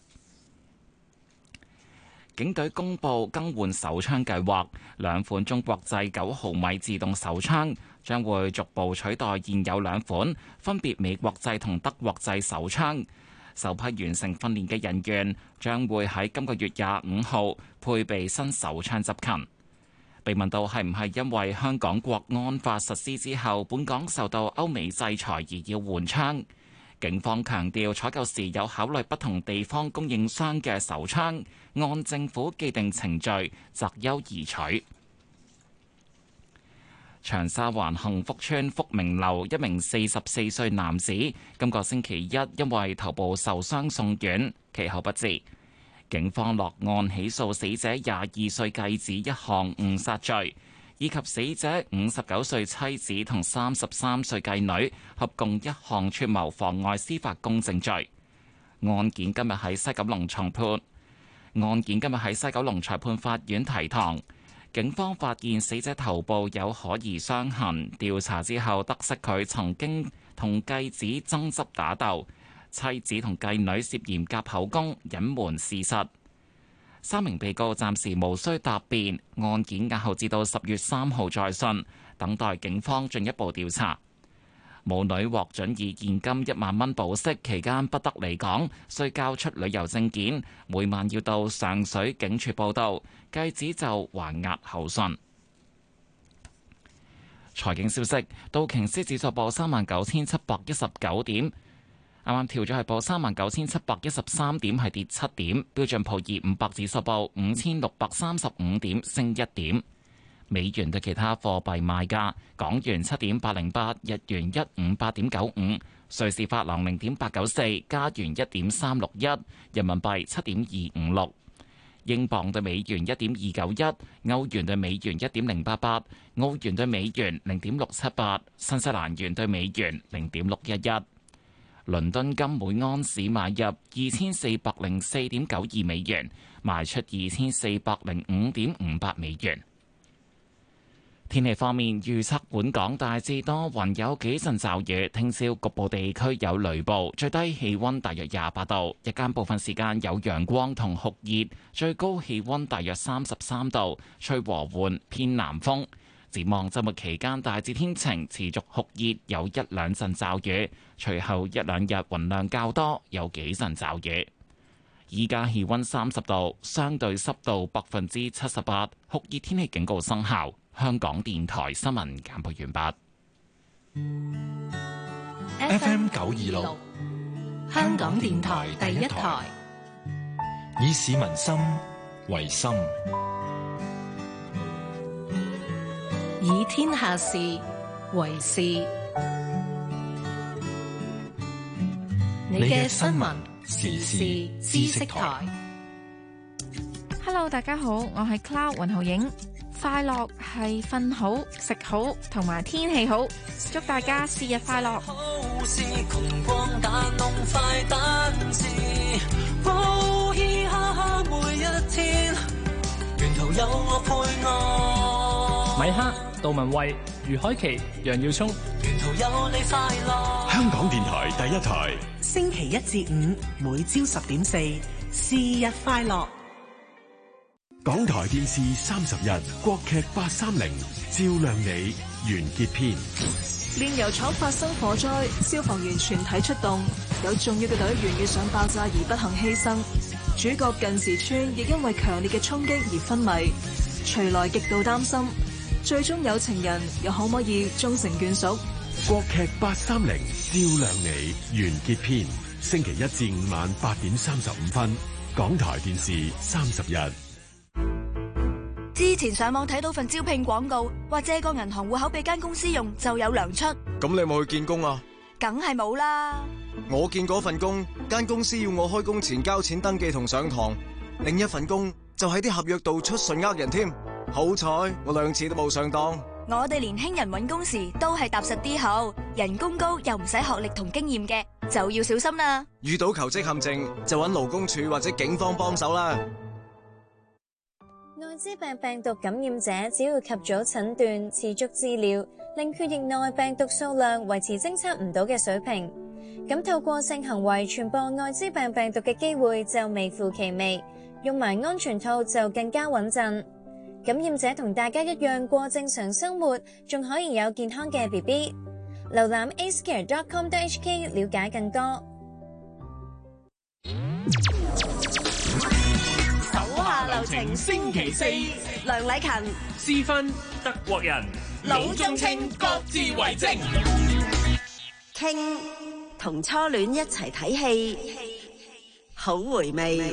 警隊公布更換手槍計劃，兩款中國製九毫米自動手槍將會逐步取代現有兩款分別美國製同德國製手槍。首批完成訓練嘅人員將會喺今個月廿五號配備新手槍執勤。被問到係唔係因為香港國安法實施之後，本港受到歐美制裁而要換槍，警方強調採購時有考慮不同地方供應商嘅手槍，按政府既定程序擇優而取。長沙灣幸福邨福明樓一名四十四歲男子，今個星期一因為頭部受傷送院，其後不治。警方落案起訴死者廿二歲繼子一項誤殺罪，以及死者五十九歲妻子同三十三歲繼女合共一項串謀妨礙司法公正罪。案件今日喺西九龍裁判，案件今日喺西九龍裁判法院提堂。警方發現死者頭部有可疑傷痕，調查之後得悉佢曾經同繼子爭執打鬥，妻子同繼女涉嫌夾口供，隱瞞事實。三名被告暫時無需答辯，案件押後至到十月三號再訊，等待警方進一步調查。母女獲准以現金一萬蚊保釋，期間不得離港，需交出旅遊證件，每晚要到上水警署報到。繼子就還押候訊。財經消息，道瓊斯指數報三萬九千七百一十九點，啱啱調咗係報三萬九千七百一十三點，係跌七點。標準普爾五百指數報五千六百三十五點，升一點。美元對其他貨幣賣價：港元七點八零八，日元一五八點九五，瑞士法郎零點八九四，加元一點三六一，人民幣七點二五六，英鎊對美元一點二九一，歐元對美元一點零八八，澳元對美元零點六七八，新西蘭元對美元零點六一一。倫敦金每安士買入二千四百零四點九二美元，賣出二千四百零五點五八美元。天氣方面，預測本港大致多雲，有幾陣驟雨，聽朝局部地區有雷暴，最低氣溫大約廿八度，日間部分時間有陽光同酷熱，最高氣溫大約三十三度，吹和緩偏南風。展望週末期間大致天晴，持續酷熱，有一兩陣驟雨，隨後一兩日雲量較多，有幾陣驟雨。依家氣溫三十度，相對濕度百分之七十八，酷熱天氣警告生效。香港電台新聞簡報完畢。F M 九二六， 香港電台第一台， 以市民心為心， 以天下事為事。你嘅新聞時事知識台。 Hello， 大家好，我係 Cloud 雲浩影。快樂係瞓好、食好同埋天氣好，祝大家節日快樂！ 米克、杜文蔚、余海琪、楊耀聰， 香港電台第一台， 星期一至五每朝十點四，是日快樂。 港台電視三十日國劇八三零照亮你完結篇。 煉油廠發生火災，消防員全體出動，有重要嘅隊員遇上爆炸而不幸犧牲。主角近時村亦因為強烈嘅衝擊而昏迷，徐來極度擔心，最終有情人又可唔可以終成眷屬？ 國劇八三零照亮你完結篇，星期一至五晚八點三十五分，港台電視三十日。 之前上網睇到份招聘廣告，話借個銀行戶口俾間公司用就有糧出。 咁你有冇去見工啊？ 梗係冇啦。 我見嗰份工，間公司要我開工前交錢登記同上堂。另一份工就喺啲合約度出信呃人添。好彩我兩次都冇上當。 我哋年輕人搵工時都係踏實啲好，人工高又唔使學歷同經驗嘅，就要小心啦。 遇到求職陷阱就搵勞工處或者警方幫手啦。 艾滋病病毒感染者只要及早診斷、持續治療，令血液內病毒數量維持偵測唔到嘅水平，咁透過性行為傳播艾滋病病毒嘅機會就微乎其微。用埋安全套就更加穩陣。 感染者同大家一樣過正常生活，仲可以有健康嘅 B B。瀏覽 a c e care dot com dot h k 了解更多。 手下留情星期四， 梁禮勤、 思芬、 德國人、 老中青各自為政， 傾同初戀一齊睇戲，好回味。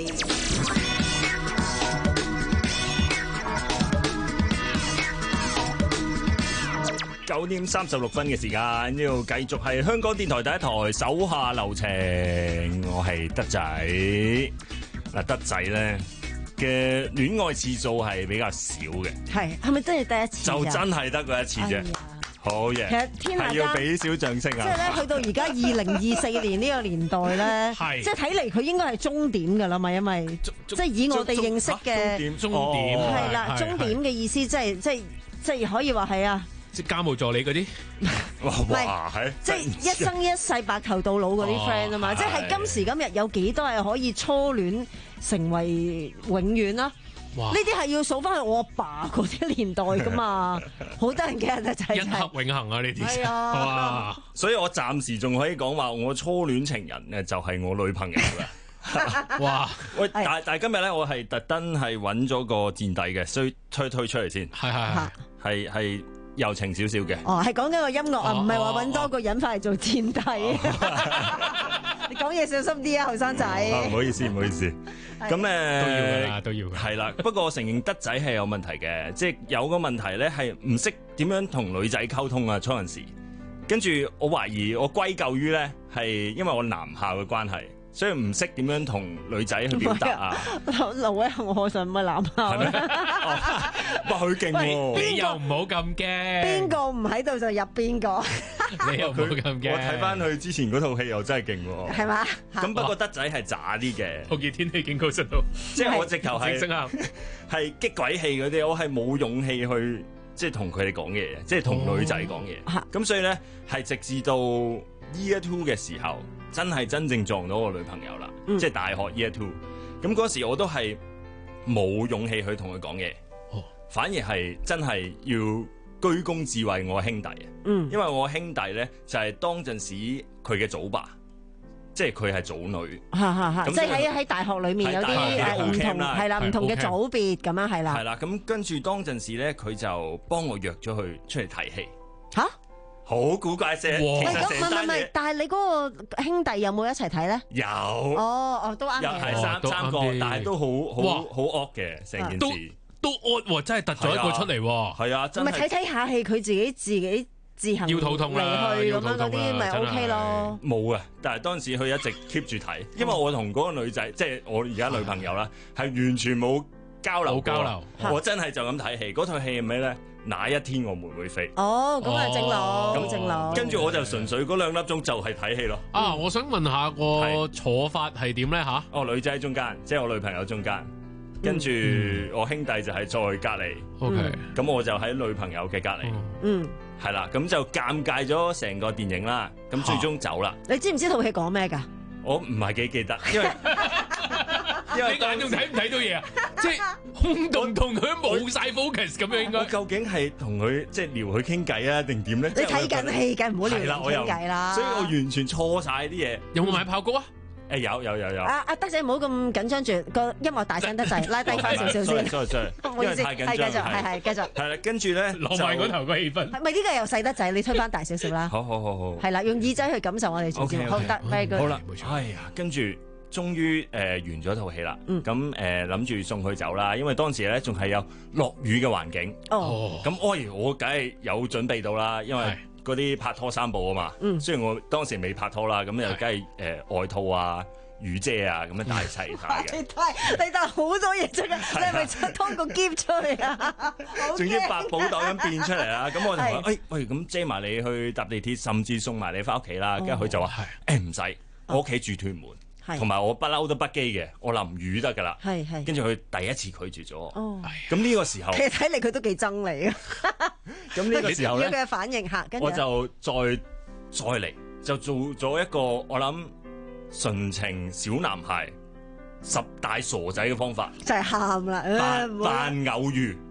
九點三十六分嘅時間，呢度繼續係香港電台第一台手下留情，我係德仔。嗱，德仔咧嘅戀愛次數係比較少嘅， 係係咪真係第一次？ 就真係得過一次啫。好嘢， 其實天下間係要俾少掌聲啊！ 即係咧，去到而家二零二四年呢個年代咧，即係睇嚟佢應該係終點㗎啦嘛，因為即係以我哋認識嘅終點係啦，終點嘅意思即係即係即係可以話係啊。 即家務助理嗰啲， 哇係， 即係一生一世白頭到老嗰啲 friend 啊嘛，即係今時今日有幾多係可以初戀成為永遠啦？呢啲係要數翻去我阿爸嗰啲年代噶嘛，好得人驚啊！就係一刻永恆啊！呢啲係啊， 所以我暫時仲可以講話，我初戀情人咧就係我女朋友嘅。哇！喂，但係但係今日咧，我係特登係揾咗個墊底嘅，所以推推出嚟先。 係係係係。柔情少少嘅， 哦，係講緊個音樂啊，唔係話揾多個人翻嚟做墊底。你講嘢小心啲啊，後生仔。 唔好意思，唔好意思。咁誒都要㗎啦，都要。 係啦，不過我承認德仔係有問題嘅，即係有個問題咧係唔識點樣同女仔溝通啊，初陣時。跟住我懷疑我歸咎於咧係因為我男校嘅關係。所以唔識點樣同女仔去表達啊！ 劉威，我上唔係男校咧。 哇，佢勁喎！ 你又唔好咁驚。 邊個唔喺度就入邊個。 你又唔好咁驚。 我睇翻佢之前嗰套戲又真係勁喎。 係嘛？ 咁不過德仔係渣啲嘅。 好見天氣警告信號。 即係我直頭係係激鬼氣嗰啲，我係冇勇氣去即係同佢哋講嘢，即係同女仔講嘢。咁所以咧係直至到 Year Two 嘅時候。真係真正撞到我女朋友啦，嗯、即係大學 year two，咁嗰時我都係冇勇氣去同佢講嘢，哦、反而係真係要居功自衛我兄弟，嗯、因為我兄弟咧就係、是、當陣時佢嘅組爸，即係佢係組女， 即係喺喺大學裏面有啲唔同係啦，唔同嘅組別咁樣係啦， 係啦，咁跟住當陣時咧佢就幫我約咗佢出嚟睇戲，嚇。好古怪聲， 唔係咁，唔係唔係，但係你嗰個兄弟有冇一齊睇咧？ 有， 哦哦，都啱嘅， 又係三三個，但係都好好好惡嘅成件事， 都惡喎，真係突咗一個出嚟喎， 係啊， 唔係睇睇下戲，佢自己自己自行要肚痛離去咁樣嗰啲，咪 OK 咯。 冇啊，但係當時佢一直 keep 住睇，因為我同嗰個女仔，即係我而家女朋友啦，係完全冇交流，冇交流，我真係就咁睇戲。嗰套戲係咩咧？哪一天我們會飛？ 哦，咁係正路，咁正路。 跟住我就純粹嗰兩粒鐘就係睇戲咯。 啊，我想問下個坐法係點咧吓？ 哦，女仔喺中間，即係我女朋友中間，跟住我兄弟就係再隔離。 OK， 咁我就喺女朋友嘅隔離。嗯，係啦，咁就尷尬咗成個電影啦。咁最終走啦。 你知唔知套戲講咩㗎？ 我唔係幾記得，因為因為你眼仲睇唔睇到嘢啊？即係空洞洞佢冇晒 focus 咁樣應該。 我究竟係同佢即係撩佢傾偈啊，定點咧？ 你睇緊戲梗唔好撩人傾偈啦。 所以我完全錯晒啲嘢。 有冇買爆谷啊？ 誒有有有有。 阿阿德仔唔好咁緊張住，個音樂大聲得滯，拉低翻少少先。 sorry sorry，因為太緊張。 係繼續，係係繼續。 係啦，跟住咧落埋嗰頭個氣氛。 係咪呢個又細得滯？你推翻大少少啦。 好好好好。係啦，用耳仔去感受我哋少少。好得，very good。 好啦，哎呀，跟住。終於誒、呃、完咗套戲啦，咁誒諗住送佢走啦，因為當時咧仲係有落雨嘅環境。哦，咁我我梗係有準備到啦，因為嗰啲拍拖三寶啊嘛。嗯，雖然我當時未拍拖啦，咁又梗係誒外套啊、雨遮啊咁樣帶齊晒嘅。你帶你帶好多嘢出嚟，你係咪想拖個喼出嚟啊？ 仲要百寶袋咁變出嚟啦。咁我同佢誒喂，咁遮埋你去搭地鐵，甚至送埋你翻屋企啦。跟住佢就話誒唔使，我屋企住屯門。同埋我不嬲都不羈嘅，我淋雨得噶啦。係係。跟住佢第一次拒絕咗我。哦。咁呢個時候， 其實睇嚟佢都幾憎你啊。 咁呢個時候咧， 佢嘅反應嚇， 我就再再嚟，就做咗一個我諗純情小男孩十大傻仔嘅方法， 就係喊啦， 扮扮偶遇，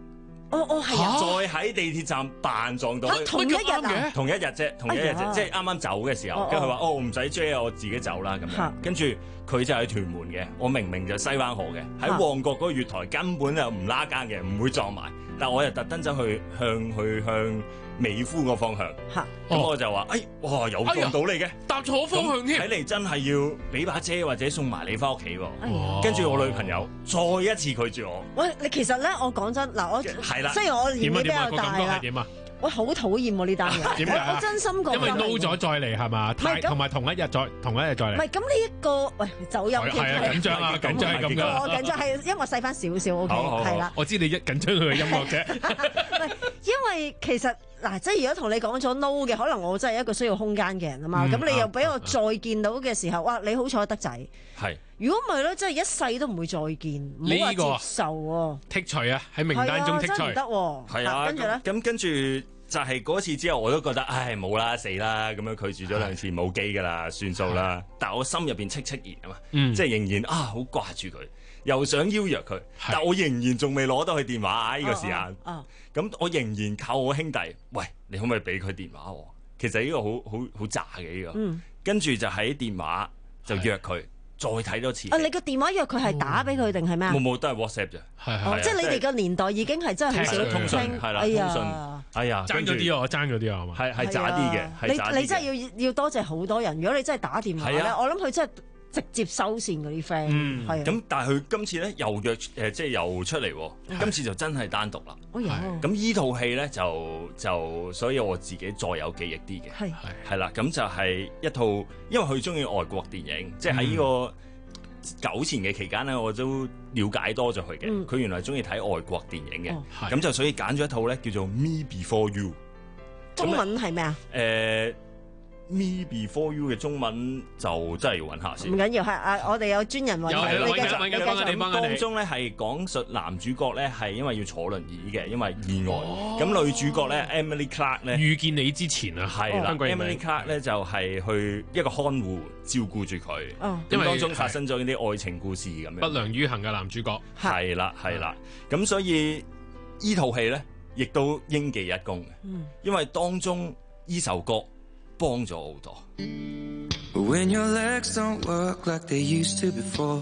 哦哦係啊！ 再喺地鐵站扮撞到佢， 同一日啊， 同一日啫，同一日啫，即係啱啱走嘅時候，跟住佢話：哦，唔使追啊，我自己走啦咁樣。跟住佢就喺屯門嘅，我明明就西灣河嘅，喺旺角嗰個月台根本就唔拉更嘅，唔會撞埋。但我又特登走去向去向美孚個方向，咁我就話：哎，哇，有撞到你嘅， 搭錯方向添。 睇嚟真係要俾把遮或者送埋你翻屋企喎。跟住我女朋友再一次拒絕我。 喂，你其實咧，我講真嗱，我係啦， 雖然我年紀比較大啦。我好討厭喎呢單嘢， 點解？ 我真心講， 因為 no 咗再嚟係嘛？同埋同一日再同一日再嚟。 唔係咁呢一個喂走音， 係啊緊張啊緊張係咁噶。 我緊張係音樂細翻少少 ，OK 係啦。 我知你一緊張佢嘅音樂啫。 唔係因為其實嗱，即係如果同你講咗 no 嘅，可能我真係一個需要空間嘅人啊嘛。咁你又俾我再見到嘅時候，哇！你好彩得仔。係。如果唔係咧，真係一世都唔會再見，唔好話接受喎。 剔除啊，喺名單中剔除。 真唔得喎。 係啊，跟住咧，咁跟住。就係嗰次之後，我都覺得唉冇啦死啦，咁樣拒絕咗兩次冇機噶啦，算數啦。但係我心入邊戚戚然啊嘛，嗯、即係仍然啊好掛住佢，又想邀約佢，但我仍然仲未攞到佢電話呢、呢個時間。咁、哦哦、我仍然靠我兄弟，喂，你可唔可以俾佢電話我？其實呢個好好好渣嘅呢個。嗯、跟住就喺電話就約佢。再睇多次。啊！ 你個電話約佢係打俾佢定係咩啊？ 冇冇，都係 WhatsApp 啫。係係。 即係你哋個年代已經係真係好少通訊，係啦，通訊。哎呀， 爭咗啲啊！我爭咗啲啊，係嘛？ 係係渣啲嘅，係渣啲嘅。 你你真係要要多謝好多人。如果你真係打電話咧，我諗佢真係直接收線嗰啲 friend。 嗯，係。咁但係佢今次咧又約誒，即係又出嚟。今次就真係單獨啦。 哦， 咁依套戲咧就就，所以我自己再有記憶啲嘅。係係係啦，咁就係一套，因為佢中意外國電影，即係喺呢個。久前嘅期間咧，我都了解多咗佢嘅。佢、嗯、原來中意睇外國電影嘅，咁、哦、就所以揀咗一套咧叫做《Me Before You》。 中文係咩啊？ 誒、呃，《Me Before You》嘅中文就真係要揾下先。 唔緊要，係啊，我哋有專人揾嘅。 有有揾嘅，幫緊你，幫緊你。 當中咧係講述男主角咧係因為要坐輪椅嘅，因為意外。咁、哦、女主角咧 Emily Clark 咧遇見你之前啊， 係啦、哦、，Emily Clark 咧就係、是、去一個看護照顧住佢。哦，因為當中發生咗呢啲愛情故事咁樣。 不良於行嘅男主角。 係啦係啦，咁所以依套戲咧亦都應記一功嘅。嗯，因為當中依首歌。幫咗好多。When your legs don't work like they used to before,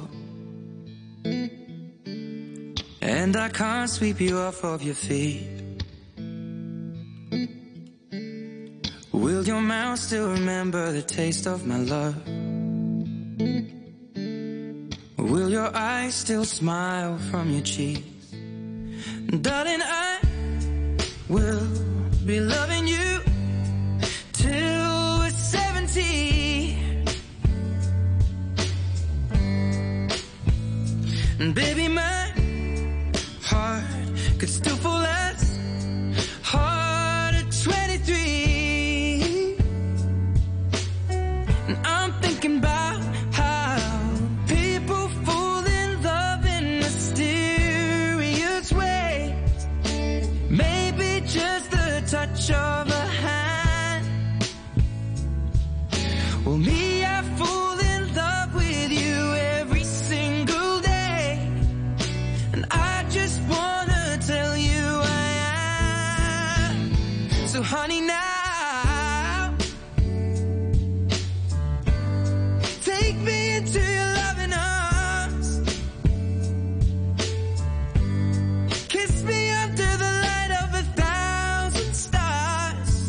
and I can't sweep you off of your feet, will your mouth still remember the taste of my love? Will your eyes still smile from your cheeks? Darling, I will be loving you till we're seventy. And baby, my heart could still fall as hard at twenty-three. And I'm thinking about how people fall in love in mysterious ways. Maybe just the touch of a hand. Well, me, I fall in love with you every single day. And I just wanna tell you I am. So honey, now take me into your loving arms. Kiss me under the light of a thousand stars.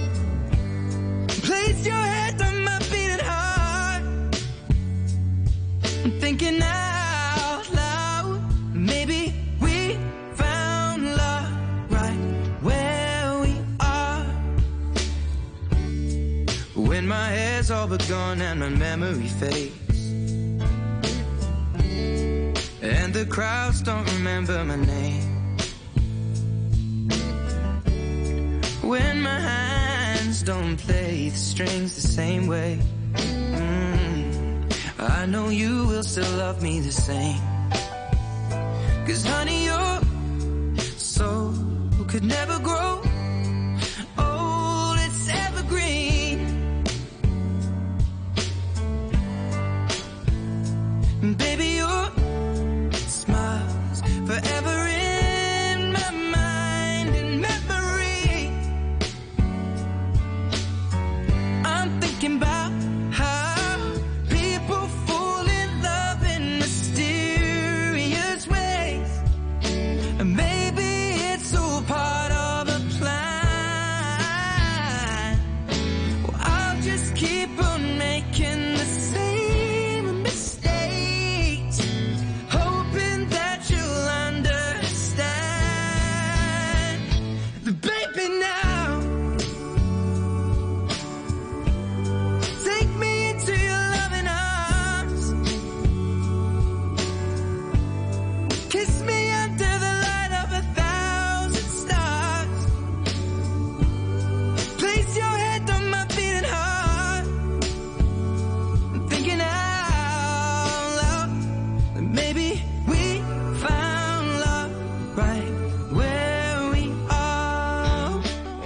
Place your head on my beating heart. I'm thinking out loud. Maybe we found love right where we are. When my hair's all but gone and my memory fades, and the crowds don't remember my name, when my hands don't play the strings the same way, mm, I know you will still love me the same. 'Cause honey, your soul could never grow old, it's evergreen. And baby, your smile's forever in my mind.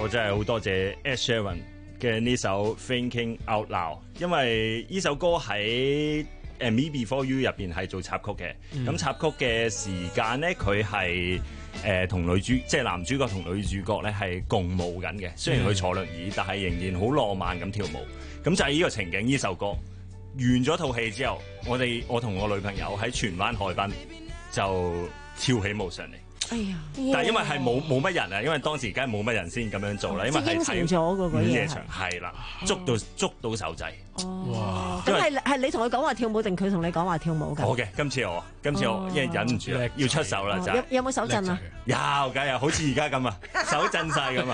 我真係好多謝 Ed Sheeran 嘅呢首 Thinking Out Loud， 因為呢首歌喺誒 Me Before You 入邊係做插曲嘅。咁、嗯、插曲嘅時間咧，佢係誒同女主即係男主角同女主角咧係共舞緊嘅。雖然佢坐輪椅，但係仍然好浪漫咁跳舞。咁就係呢個情景，呢首歌完咗套戲之後，我哋我同我女朋友喺荃灣海濱就跳起舞上嚟。哎呀！但係因為係冇冇乜人啊，因為當時梗係冇乜人先咁樣做啦，因為係睇午夜場係啦，捉到捉到手仔。 哇！咁係係你同佢講話跳舞定佢同你講話跳舞㗎？ 好嘅，今次我今次我因為忍唔住啦，要出手啦就。 有有冇手震啊？ 有，梗係好似而家咁啊，手震晒咁啊！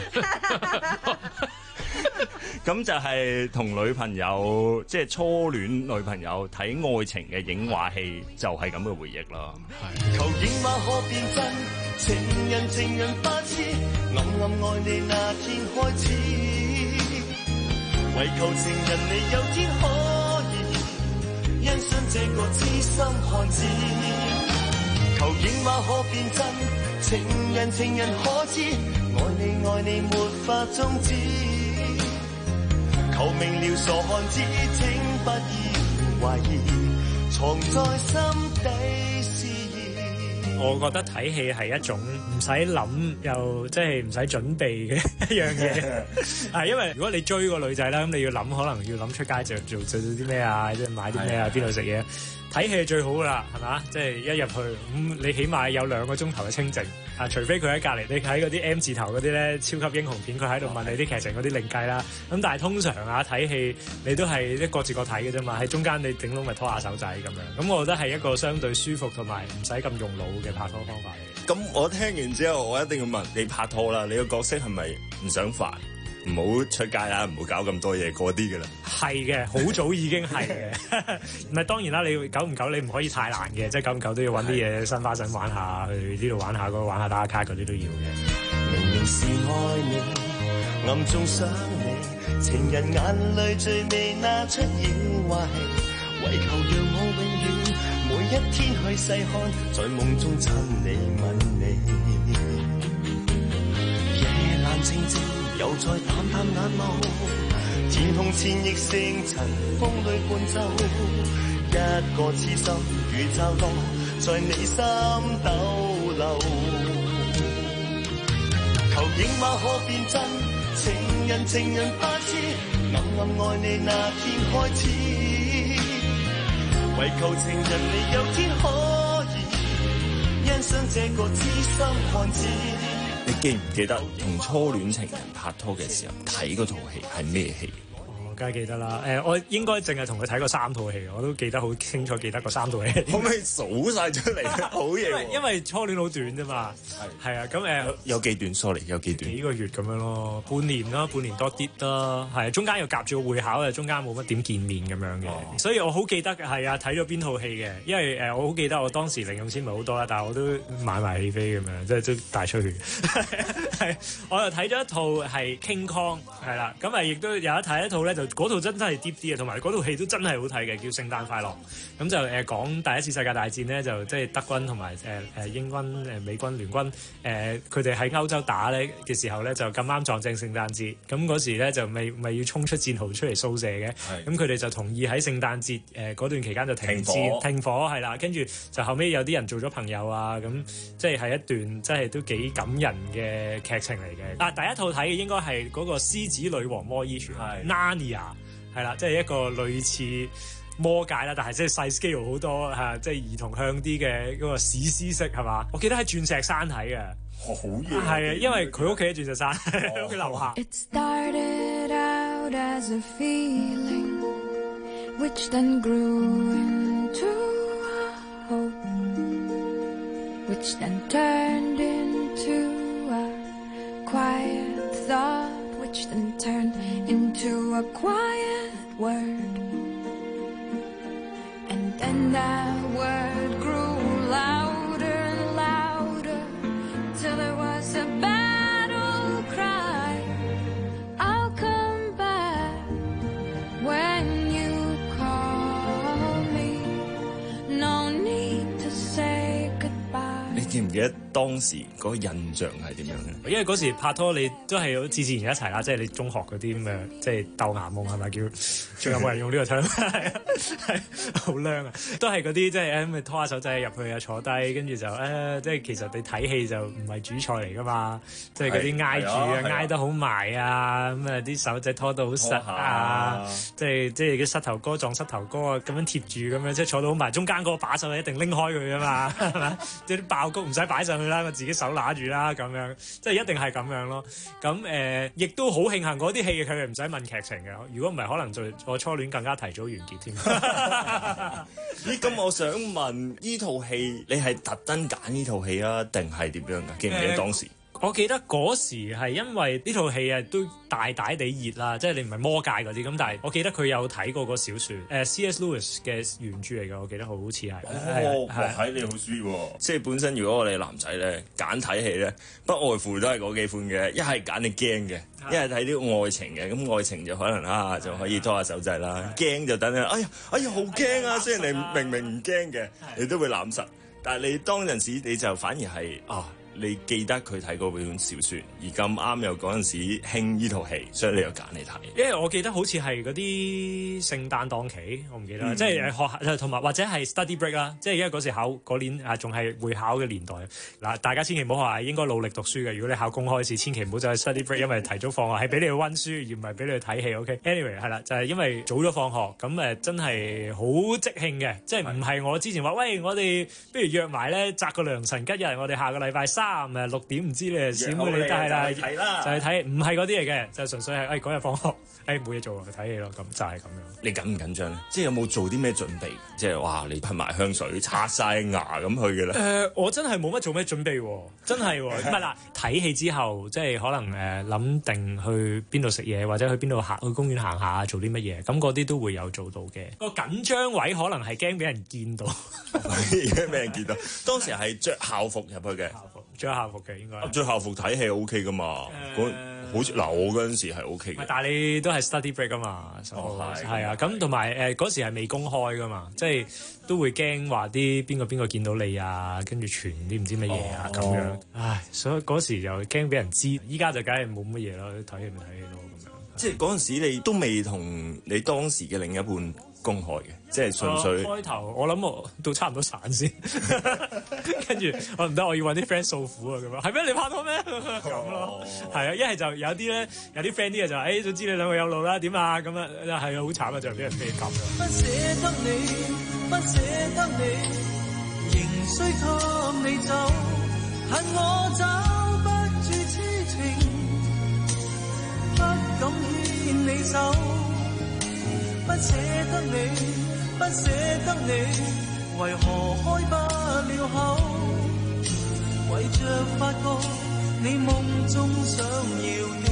咁就係同女朋友，即係初戀女朋友睇愛情嘅影畫戲，就係咁嘅回憶啦。 求影畫可變真，情人情人不知，暗暗愛你那天開始，為求情人你有天可以欣賞這個知心漢子。求影畫可變真，情人情人可知，愛你愛你沒法終止。求明了傻漢子，請不要懷疑，藏在心底思意。 我覺得睇戲係一種唔使諗又即係唔使準備嘅一樣嘢，係因為如果你追個女仔啦，咁你要諗，可能要諗出街就做做啲咩啊，即係買啲咩啊，邊度食嘢。睇戲最好噶啦，係嘛？即係一入去咁、嗯，你起碼有兩個鐘頭嘅清靜啊！除非佢喺隔離，你睇嗰啲 M 字頭嗰啲咧，超級英雄片，佢喺度問你啲劇情嗰啲另計啦。咁但係通常啊，睇戲你都係一個自個睇嘅啫嘛，喺中間你頂籠咪拖下手仔咁樣。咁我覺得係一個相對舒服同埋唔使咁用腦嘅拍拖方法嚟。 咁我聽完之後，我一定要問你拍拖啦，你個角色係咪唔想煩？唔好出街啦，唔好搞咁多嘢嗰啲嘅啦。 係嘅，好早已經係嘅。唔係當然啦，你久唔久你唔可以太難嘅，即係久唔久都要揾啲嘢新花神玩下，去呢度玩下，嗰度玩下打下卡嗰啲都要嘅。 明明是愛你，暗中想你，情人眼淚最未拿出演壞，為求讓我永遠每一天去細看，在夢中親你吻你，夜闌靜靜。又再淡淡眼眸，天空千億星塵，風裏伴奏，一個痴心如驟浪，在你心逗留。求影畫可變真，情人情人不知，暗暗愛你那天開始，為求情人你有天可以欣賞這個知心漢子。 你記唔記得同初戀情人拍拖嘅時候睇嗰套戲係咩戲？ 我梗係記得啦。誒、呃，我應該淨係同佢睇過三套戲，我都記得好清楚，記得過三套戲。 可唔可以數晒出嚟？好嘢喎！ 因為初戀好短啫嘛。係係啊，咁誒、呃、 有幾段 sorry 有幾段？ 幾個月咁樣咯，半年啦，半年多啲啦。係中間又夾住個會考，誒中間冇乜點見面咁樣嘅，哦、所以我好記得係啊，睇咗邊套戲嘅。因為誒、呃、我好記得我當時零用錢唔係好多啦，但係我都買埋戲飛咁樣，即係都大出血。係，我又睇咗一套係 King Kong 係啦，咁啊亦都有一睇一套咧，就嗰套真真係 deep 啲嘅，同埋嗰套戲都真係好睇嘅，叫聖誕快樂。咁就誒、呃、講第一次世界大戰咧，就即係德軍同埋誒誒英軍誒、呃、美軍聯軍誒佢哋喺歐洲打咧嘅時候咧，就咁啱撞正聖誕節。咁嗰時咧就未未要衝出戰壕出嚟掃射嘅，咁佢哋就同意喺聖誕節誒嗰段期間就停戰停火停火係啦，跟住就後尾有啲人做咗朋友啊，咁即係係一段即係都幾感人嘅劇情嚟嘅。啊，第一套睇嘅應該係嗰個獅子女王魔衣櫥 Narnia 係啦，即係一個類似魔界啦，但係即係細 scale 好多嚇，即係兒童向啲嘅嗰個史詩式係嘛？我記得喺鑽石山睇嘅， 好嘢！ 係啊，因為佢屋企喺鑽石山，屋企樓下。It started out as a feeling, which then grew into a hope, which then turned into a quiet thought, which then turned into a quiet word, and then that word grew louder and louder till there was a battle cry. I'll come back when you call me. No need to say goodbye. 你記唔記得當時嗰個印象係點樣咧？ 因為嗰時拍拖你都係好自自然一齊啦，即係你中學嗰啲咁嘅，即係鬥牙夢係咪叫？仲有冇人用呢個詞？係啊，係好靚啊！都係嗰啲即係誒，咪拖下手仔入去啊，坐低跟住就誒、呃，即係其實你睇戲就唔係主菜嚟噶嘛，即係嗰啲挨住啊，挨得好埋啊，咁啊啲手仔拖到好實啊，即係即係啲膝頭哥撞膝頭哥啊，咁樣貼住咁樣，即係坐到好埋，中間嗰個把手一定拎開佢噶嘛，係咪？即係啲爆谷唔使擺上去啦，我自己手拿住啦，咁樣即係一定係咁樣咯。咁誒，亦、呃、都好慶幸嗰啲戲佢哋唔使問劇情嘅，如果唔係可能就我初戀更加提早完結添。 咦？咁我想問呢套戲，你係特登揀呢套戲啊，定係點樣㗎？記唔記得當時？ 我記得嗰時係因為呢套戲啊都大大地熱啦，即係你唔係魔界嗰啲咁，但係我記得佢有睇過個小説，誒、呃、C S Lewis 嘅原著嚟嘅，我記得好似係。 哦，睇你好 sweet 喎！即係本身如果我哋男仔咧揀睇戲咧，不外乎都係嗰幾款嘅，一係揀你驚嘅，一係睇啲愛情嘅。咁愛情就可能啊就可以拖下手仔啦，驚就等你，哎呀哎呀好驚啊！雖然你明明唔驚嘅，你都會攬實，但係你當陣時你就反而係啊。你記得佢睇過本小説，而咁啱又嗰陣時興呢套戲，所以你又揀嚟睇。 因為我記得好似係嗰啲聖誕檔期，我唔記得啦，嗯、即係學校同埋或者係 study break 啦，即係因為嗰時考嗰年啊，仲係會考嘅年代。嗱，大家千祈唔好話應該努力讀書嘅。如果你考公開試，千祈唔好走去 study break，因為提早放學係俾你去溫書，而唔係俾你去睇戲。OK，anyway 係啦，就係、是、因為早咗放學，咁誒真係好即興嘅，即係唔係我之前話喂，我哋不如約埋咧，擇個良辰吉日，我哋下個禮拜三。三誒六點唔知你小妹你都係啦，就係睇，唔係嗰啲嚟嘅，就純粹係誒嗰日放學誒冇嘢做去睇戲咯，咁就係咁樣。 你緊唔緊張咧？即係有冇做啲咩準備？即係哇，你噴埋香水、刷晒牙咁去嘅咧？誒、 呃，我真係冇乜做咩準備喎，真係喎。唔係啦，睇戲之後即係可能誒諗、呃、定去邊度食嘢，或者去邊度行去公園行下，做啲乜嘢，咁嗰啲都會有做到嘅。個緊張位可能係驚俾人見到， 驚俾人見到。當時係着校服入去嘅。 着校服嘅應該， 着校服睇戲 O K 噶嘛？嗰、呃、好似嗱，我嗰陣時係 O K 嘅。 但係你都係 study break 噶嘛？哦，係啊。咁同埋誒嗰時係未公開噶嘛，即係都會驚話啲邊個邊個見到你啊，跟住傳啲唔知乜嘢啊咁樣。哦、唉，所以嗰時就驚俾人知。依家就梗係冇乜嘢咯，睇戲咪睇戲咯咁樣。 即係嗰陣時你都未同你當時嘅另一半公開嘅，即係純粹、 呃、開頭我諗我到差唔多散先，跟住我唔得，我要揾啲 friend 訴苦啊咁樣，係咩？你拍拖咩？咁咯，係啊，一係就有啲咧，有啲 friend 啲嘅就誒，總之你兩個有路啦，點啊咁啊，係啊，好慘啊，就俾人飛咁樣。不捨得你，不捨得你，仍需給你走，恨我找不住痴情，不敢牽你手。不捨得你，不捨得你，為何開不了口？為着發覺你夢中想要的，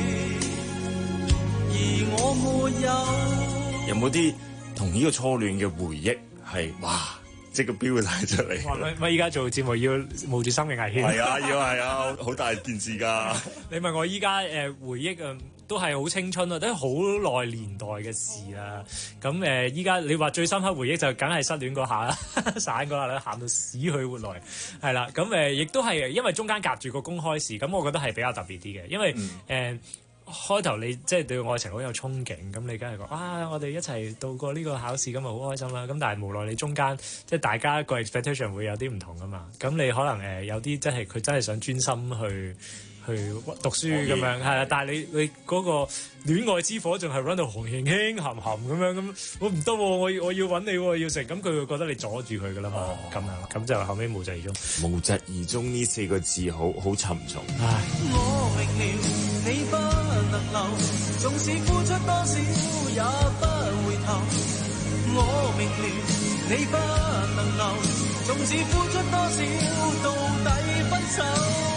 而我沒有。有冇啲同呢個初戀嘅回憶係哇，即個標帶出嚟？我依家做節目要冒住生命危險。係啊，要係啊，好大件事㗎。你問我依家誒回憶啊？都係好青春啊，都係好耐年代嘅事啦。咁誒，依家你話最深刻回憶就梗係失戀嗰下啦，散嗰下啦，喊到死去活來，係啦。咁誒，亦都係因為中間夾住個公開試，咁我覺得係比較特別啲嘅，因為誒、嗯呃、開頭你即係對愛情好有憧憬，咁你梗係講啊，我哋一齊度過呢個考試，咁啊好開心啦。咁但係無奈你中間即係大家個 expectation 會有啲唔同噶嘛，咁你可能誒、呃、有啲真係佢真係想專心去。去讀書咁樣係啊，但係你你嗰個戀愛之火仲係 run 到紅輕輕鹹鹹咁樣咁，我唔得喎，我要我要揾你喎，要食，咁佢會覺得你阻住佢噶啦嘛，咁、哦、樣咁就後尾無疾而終。無疾而終呢四個字好好沉重。唉，我明了你不能留，縱使付出多少也不回頭。我明了你不能留，縱使付出多少到底分手。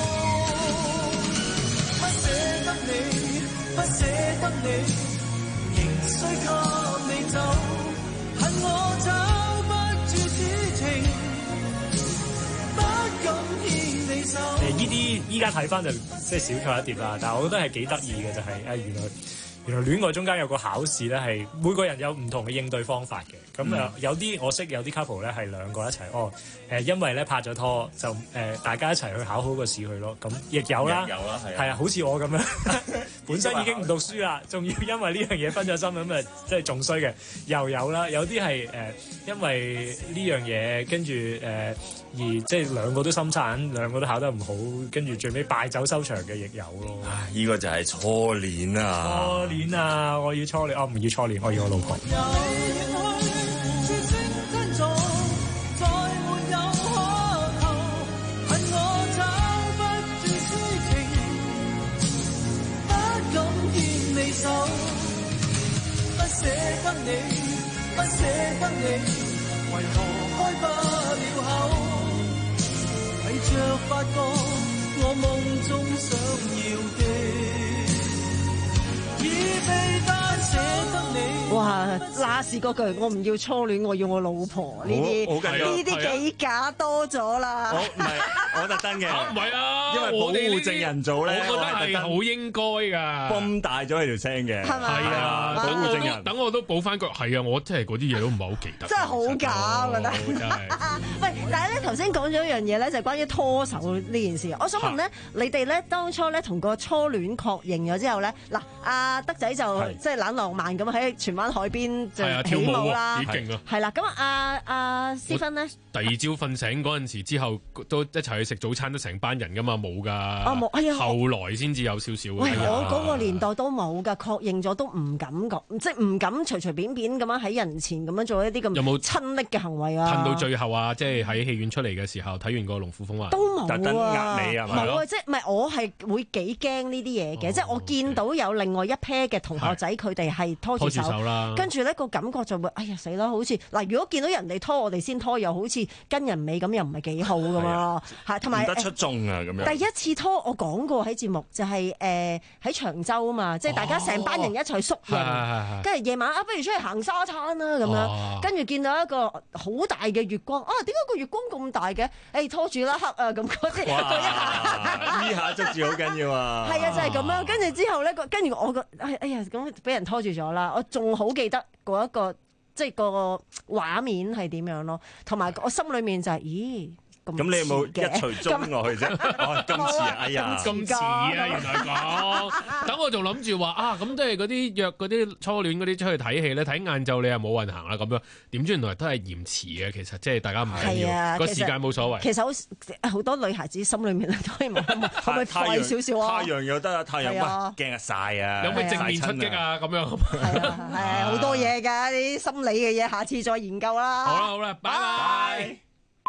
不捨得你，不捨得你，仍需給你走，恨我找不住痴情，不敢牽你手。誒，依啲依家睇翻就即係小菜一碟啦，但係我覺得係幾得意嘅，就係、是、誒原來原來戀愛中間有個考試咧，係每個人有唔同嘅應對方法嘅。咁啊、嗯，有啲我識有啲 couple 咧係兩個一齊哦，誒，因為咧拍咗拖就誒、呃、大家一齊去考好個試去咯。咁亦有啦，有啦，係啊，好似我咁樣，本身已經唔讀書啦，仲要因為呢樣嘢分咗心咁啊，即係仲衰嘅。又有啦，有啲係誒因為呢樣嘢跟住誒、呃、而即係兩個都心殘，兩個都考得唔好，跟住最尾敗走收場嘅亦有咯。 唉，呢個就係初戀啊！ 初戀啊！我要初戀，我唔要初戀，我要我老婆。 哇！拉屎嗰句，我唔要初戀，我要我老婆呢啲，呢啲幾假多咗啦。 我唔係，我特登嘅， 唔係啊， 因為保護證人組咧， 我覺得係好應該㗎。 泵大咗佢條聲嘅， 係咪？ 係啊，保護證人。 等我都補翻句，係啊，我真係嗰啲嘢都唔係好記得。 真係好假，我覺得。喂，但係咧頭先講咗一樣嘢咧，就係關於拖手呢件事。我想問咧，你哋咧當初咧同個初戀確認咗之後咧，嗱，阿德仔就即係懶浪漫咁喺荃灣海邊就起舞啦， 幾勁啊！ 係啦，咁啊，阿阿思芬咧， 第二朝瞓醒嗰陣時之後，都一齊去食早餐，都成班人噶嘛，冇噶。 啊冇，哎呀， 後來先至有少少。 喂，我嗰個年代都冇噶，確認咗都唔敢講，即係唔敢隨隨便便咁樣喺人前咁樣做一啲咁有冇親昵嘅行為啊？ 褪到最後啊，即係喺戲院出嚟嘅時候，睇完個《龍虎風雲》 都冇啊， 特登呃你啊， 冇啊，即係唔係我係會幾驚呢啲嘢嘅，即係我見到有另外一 pair 嘅同學仔，佢哋係拖住手，跟住咧個感覺就會，哎呀死啦，好似嗱，如果見到人哋拖我哋先拖，又好似跟人尾咁，又唔係幾好咁咯，係同埋唔得出眾啊咁樣。 第一次拖我講過喺節目，就係誒喺長洲啊嘛，即係大家成班人一齊宿營，跟住夜晚啊，不如出去行沙灘啦咁樣，跟住見到一個好大嘅月光，啊點解個月光咁大嘅？誒拖住啦黑啊咁嗰啲， 呢下捉住好緊要啊！ 係啊，就係咁樣，跟住之後咧，跟住我個哎哎呀咁俾人拖住咗啦，我仲好記得嗰一個即係個畫面係點樣咯，同埋我心裏面就係、是，咦咁你有冇一錘中落去啫？哦，咁似啊！哎呀， 咁似啊！原來講，等我仲諗住話啊，咁即係嗰啲約嗰啲初戀嗰啲出去睇戲咧，睇晏晝你又冇運行啦咁樣，點知原來都係嫌遲嘅，其實即係大家唔緊要，個時間冇所謂。 其實好好多女孩子心裏面都係冇，可唔可以快少少啊？ 太陽又得啊，太陽喂驚啊曬啊， 有冇正面出擊啊？咁樣係啊，係好多嘢㗎，啲心理嘅嘢，下次再研究啦。 好啦好啦，拜拜。